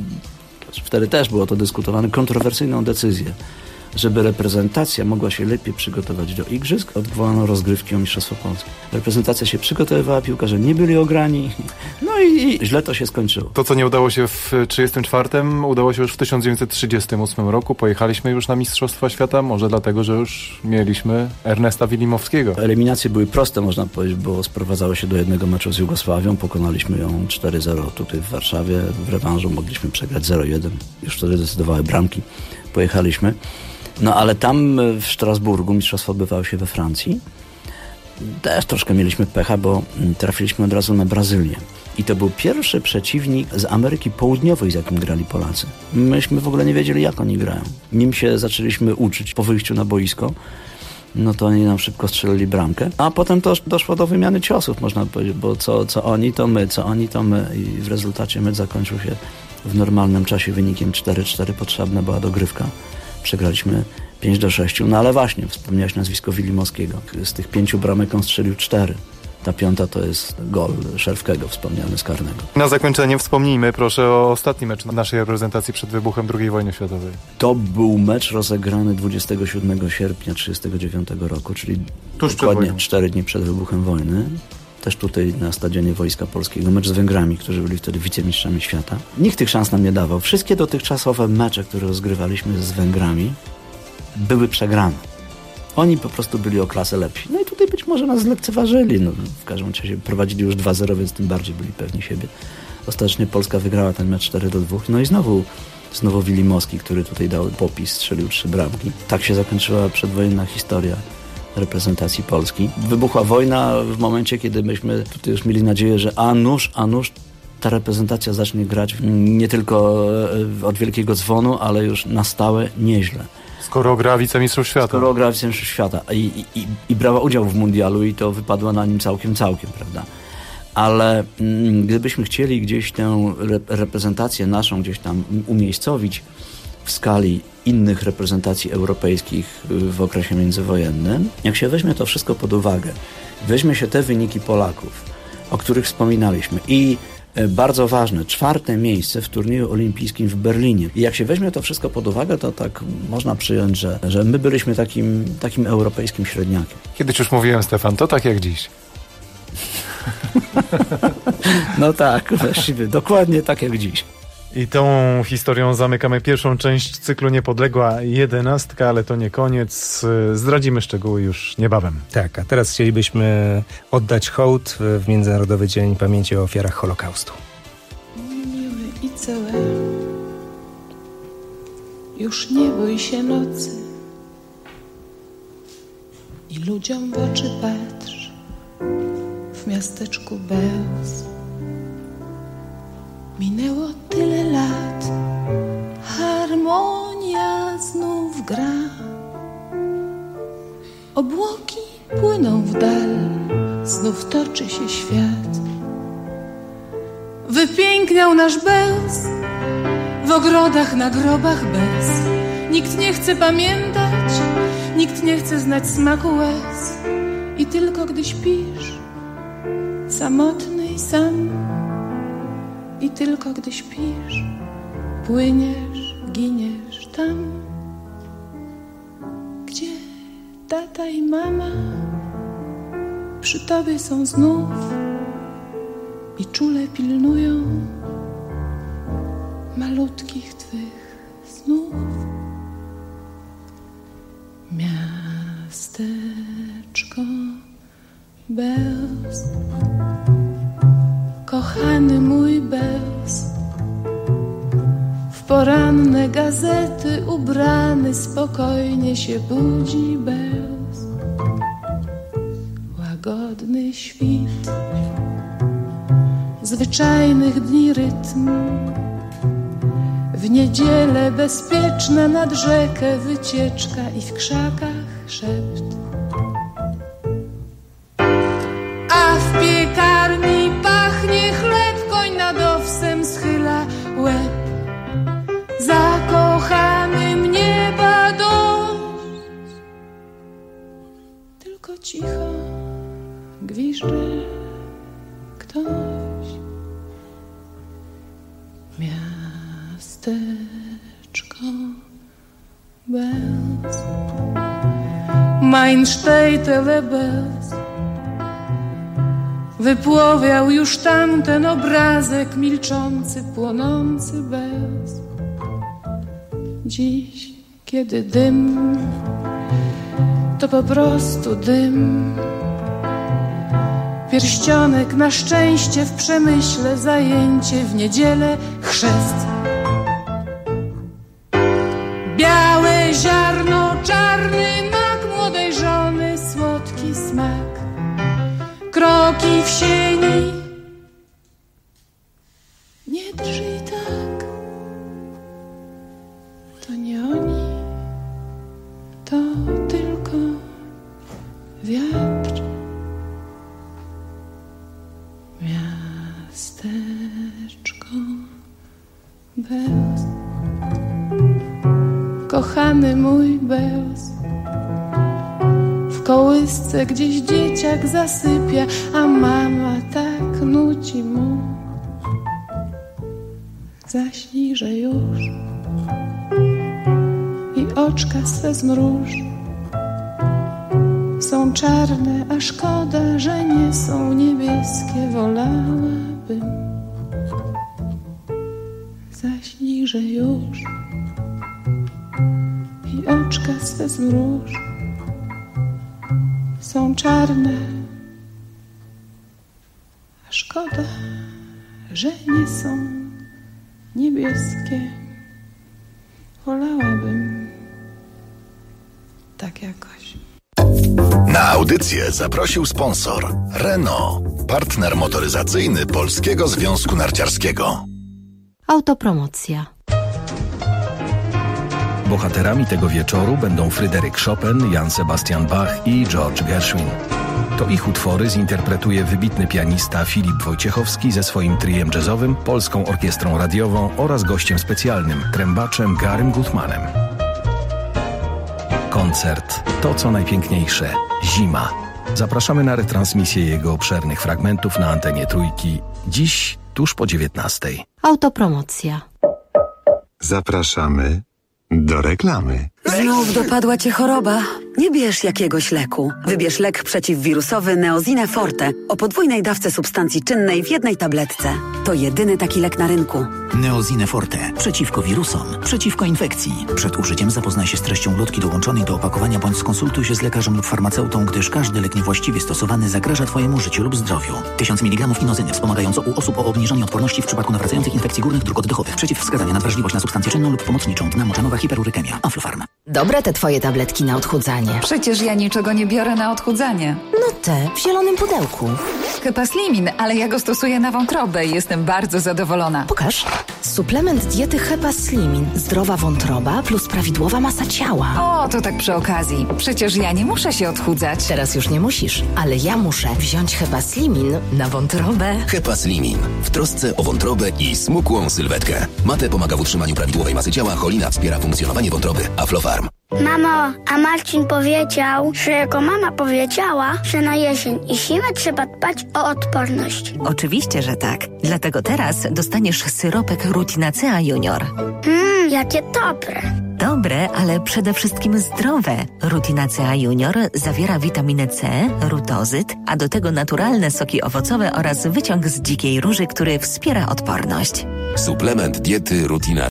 Speaker 27: wtedy też było to dyskutowane, kontrowersyjną decyzję, żeby reprezentacja mogła się lepiej przygotować do igrzysk, odwołano rozgrywki o Mistrzostwo Polskie. Reprezentacja się przygotowywała, piłkarze nie byli ograni, no i, i źle to się skończyło.
Speaker 23: To, co nie udało się w tysiąc dziewięćset trzydziestym czwartym, udało się już w tysiąc dziewięćset trzydziestym ósmym roku. Pojechaliśmy już na Mistrzostwa Świata, może dlatego, że już mieliśmy Ernesta Wilimowskiego.
Speaker 27: Eliminacje były proste, można powiedzieć, bo sprowadzało się do jednego meczu z Jugosławią. Pokonaliśmy ją cztery zero tutaj w Warszawie. W rewanżu mogliśmy przegrać zero jeden. Już wtedy decydowały bramki. Pojechaliśmy. No ale tam w Strasburgu, mistrzostwo odbywało się we Francji, też troszkę mieliśmy pecha, bo trafiliśmy od razu na Brazylię. I to był pierwszy przeciwnik z Ameryki Południowej, z jakim grali Polacy. Myśmy w ogóle nie wiedzieli, jak oni grają. Nim się zaczęliśmy uczyć po wyjściu na boisko, no to oni nam szybko strzelili bramkę. A potem to doszło do wymiany ciosów, można powiedzieć, bo co, co oni, to my, co oni, to my. I w rezultacie mecz zakończył się w normalnym czasie wynikiem cztery cztery. Potrzebna była dogrywka. Przegraliśmy pięć do sześciu, no ale właśnie, wspomniałeś nazwisko Wilimowskiego. Z tych pięciu bramek on strzelił cztery. Ta piąta to jest gol Szerwkego, wspomniany z karnego.
Speaker 23: Na zakończenie wspomnijmy proszę o ostatni mecz naszej reprezentacji przed wybuchem drugiej wojny światowej.
Speaker 27: To był mecz rozegrany dwudziestego siódmego sierpnia tysiąc dziewięćset trzydziestego dziewiątego roku, czyli
Speaker 23: tuż
Speaker 27: dokładnie cztery dni przed wybuchem wojny. Też tutaj na stadionie Wojska Polskiego. Mecz z Węgrami, którzy byli wtedy wicemistrzami świata. Nikt tych szans nam nie dawał. Wszystkie dotychczasowe mecze, które rozgrywaliśmy z Węgrami, były przegrane. Oni po prostu byli o klasę lepsi. No i tutaj być może nas zlekceważyli. No, w każdym razie prowadzili już dwa zero, więc tym bardziej byli pewni siebie. Ostatecznie Polska wygrała ten mecz cztery do dwóch. No i znowu, znowu Wilimowski, który tutaj dał popis, strzelił trzy bramki. Tak się zakończyła przedwojenna historia reprezentacji Polski. Wybuchła wojna w momencie, kiedy myśmy tutaj już mieli nadzieję, że a nuż, a nuż ta reprezentacja zacznie grać nie tylko od wielkiego dzwonu, ale już na stałe nieźle.
Speaker 23: Skoro gra wicemistrzów świata.
Speaker 27: Skoro gra wicemistrzów świata I, i, i brała udział w mundialu i to wypadło na nim całkiem, całkiem, prawda? Ale mm, gdybyśmy chcieli gdzieś tę re- reprezentację naszą gdzieś tam umiejscowić w skali innych reprezentacji europejskich w okresie międzywojennym, jak się weźmie to wszystko pod uwagę, weźmie się te wyniki Polaków, o których wspominaliśmy i Bardzo ważne, czwarte miejsce w turnieju olimpijskim w Berlinie. I jak się weźmie to wszystko pod uwagę, to tak można przyjąć, że, że my byliśmy takim, takim europejskim średniakiem.
Speaker 23: Kiedyś już mówiłem, Stefan, to tak jak dziś.
Speaker 27: No tak, właściwie, dokładnie tak jak dziś.
Speaker 23: I tą historią zamykamy pierwszą część cyklu Niepodległa jedenastka, ale to nie koniec. Zdradzimy szczegóły już niebawem.
Speaker 1: Tak, a teraz chcielibyśmy oddać hołd w Międzynarodowy Dzień Pamięci o Ofiarach Holokaustu.
Speaker 15: Miły i całe, już nie bój się nocy i ludziom w oczy patrz w miasteczku Bełz. Minęło tyle lat, harmonia znów gra. Obłoki płyną w dal, znów toczy się świat. Wypiękniał nasz Bełz, w ogrodach, na grobach bez. Nikt nie chce pamiętać, nikt nie chce znać smaku łez. I tylko gdy śpisz, samotny i sam, i tylko gdy śpisz, płyniesz, giniesz tam, gdzie tata i mama przy tobie są znów i czule pilnują malutkich twych snów. Miasteczko Bełz, kochany mój Bełz, w poranne gazety ubrany spokojnie się budzi Bełz. Łagodny świt, zwyczajnych dni rytm, w niedzielę bezpieczna nad rzekę wycieczka i w krzakach szept. A w piekarni pachnie chleb, koń nad owsem schyla łeb. Zakochanym nieba dość, tylko cicho gwizdże ktoś. Miasteczko Bełz, mein Städtele Bełz, wypłowiał już tamten obrazek milczący, płonący Bełz. Dziś, kiedy dym, to po prostu dym. Pierścionek na szczęście w przemyśle, zajęcie w niedzielę, chrzest. Białe ziarno, czarny mak młodej żony, słodki smak. Kroki w sieni, nie drżyj tak. To nie oni, to tylko wiatr. Miasteczko Bełz, kochany mój Bełz, w kołysce gdzieś dzieciak zasypia, a mama tak nuci mu. Zaśnij, że już i oczka swe zmruż. Są czarne, a szkoda, że nie są niebieskie. Wolałabym. Zaśnij, że już i oczka swe zmruż. Są czarne, a szkoda, że nie są niebieskie. Wolałabym tak jakoś.
Speaker 17: Na audycję zaprosił sponsor Renault, partner motoryzacyjny Polskiego Związku Narciarskiego.
Speaker 16: Autopromocja.
Speaker 18: Bohaterami tego wieczoru będą Fryderyk Chopin, Jan Sebastian Bach i George Gershwin. To ich utwory zinterpretuje wybitny pianista Filip Wojciechowski ze swoim triem jazzowym, Polską Orkiestrą Radiową oraz gościem specjalnym, trębaczem Garym Gutmanem. Koncert To co najpiękniejsze. Zima. Zapraszamy na retransmisję jego obszernych fragmentów na antenie Trójki. Dziś tuż po dziewiętnastej.
Speaker 16: Autopromocja.
Speaker 2: Zapraszamy do reklamy.
Speaker 3: Znów dopadła cię choroba? Nie bierz jakiegoś leku. Wybierz lek przeciwwirusowy Neozine Forte o podwójnej dawce substancji czynnej w jednej tabletce. To jedyny taki lek na rynku.
Speaker 5: Neozine Forte. Przeciwko wirusom, przeciwko infekcji. Przed użyciem zapoznaj się z treścią ulotki dołączonej do opakowania bądź skonsultuj się z lekarzem lub farmaceutą, gdyż każdy lek niewłaściwie stosowany zagraża Twojemu życiu lub zdrowiu. tysiąc miligramów inozyny wspomagająco u osób o obniżonej odporności w przypadku nawracających infekcji górnych dróg oddechowych. Przeciwwskazania na wrażliwość na substancję czynną lub pomocniczą. Dna moczanowa hiperurykemia. Aflofarm.
Speaker 19: Dobre te twoje tabletki na odchudzanie.
Speaker 20: Przecież ja niczego nie biorę na odchudzanie.
Speaker 19: No te, w zielonym pudełku.
Speaker 20: Hepaslimin, ale ja go stosuję na wątrobę i jestem bardzo zadowolona.
Speaker 19: Pokaż. Suplement diety Hepaslimin. Zdrowa wątroba plus prawidłowa masa ciała.
Speaker 20: O, to tak przy okazji. Przecież ja nie muszę się odchudzać.
Speaker 19: Teraz już nie musisz, ale ja muszę wziąć Hepaslimin na wątrobę.
Speaker 21: Hepaslimin. W trosce o wątrobę i smukłą sylwetkę. Mate pomaga w utrzymaniu prawidłowej masy ciała, cholina wspiera funkcjonowanie wątroby. Aflofarm.
Speaker 22: Mamo, a Marcin powiedział, że jego mama powiedziała, że na jesień i zimę trzeba dbać o odporność.
Speaker 19: Oczywiście, że tak. Dlatego teraz dostaniesz syropek Rutinacea Junior.
Speaker 22: Mmm, jakie dobre.
Speaker 19: Dobre, ale przede wszystkim zdrowe. Rutinacea Junior zawiera witaminę C, rutozyt, a do tego naturalne soki owocowe oraz wyciąg z dzikiej róży, który wspiera odporność.
Speaker 21: Suplement diety Rutina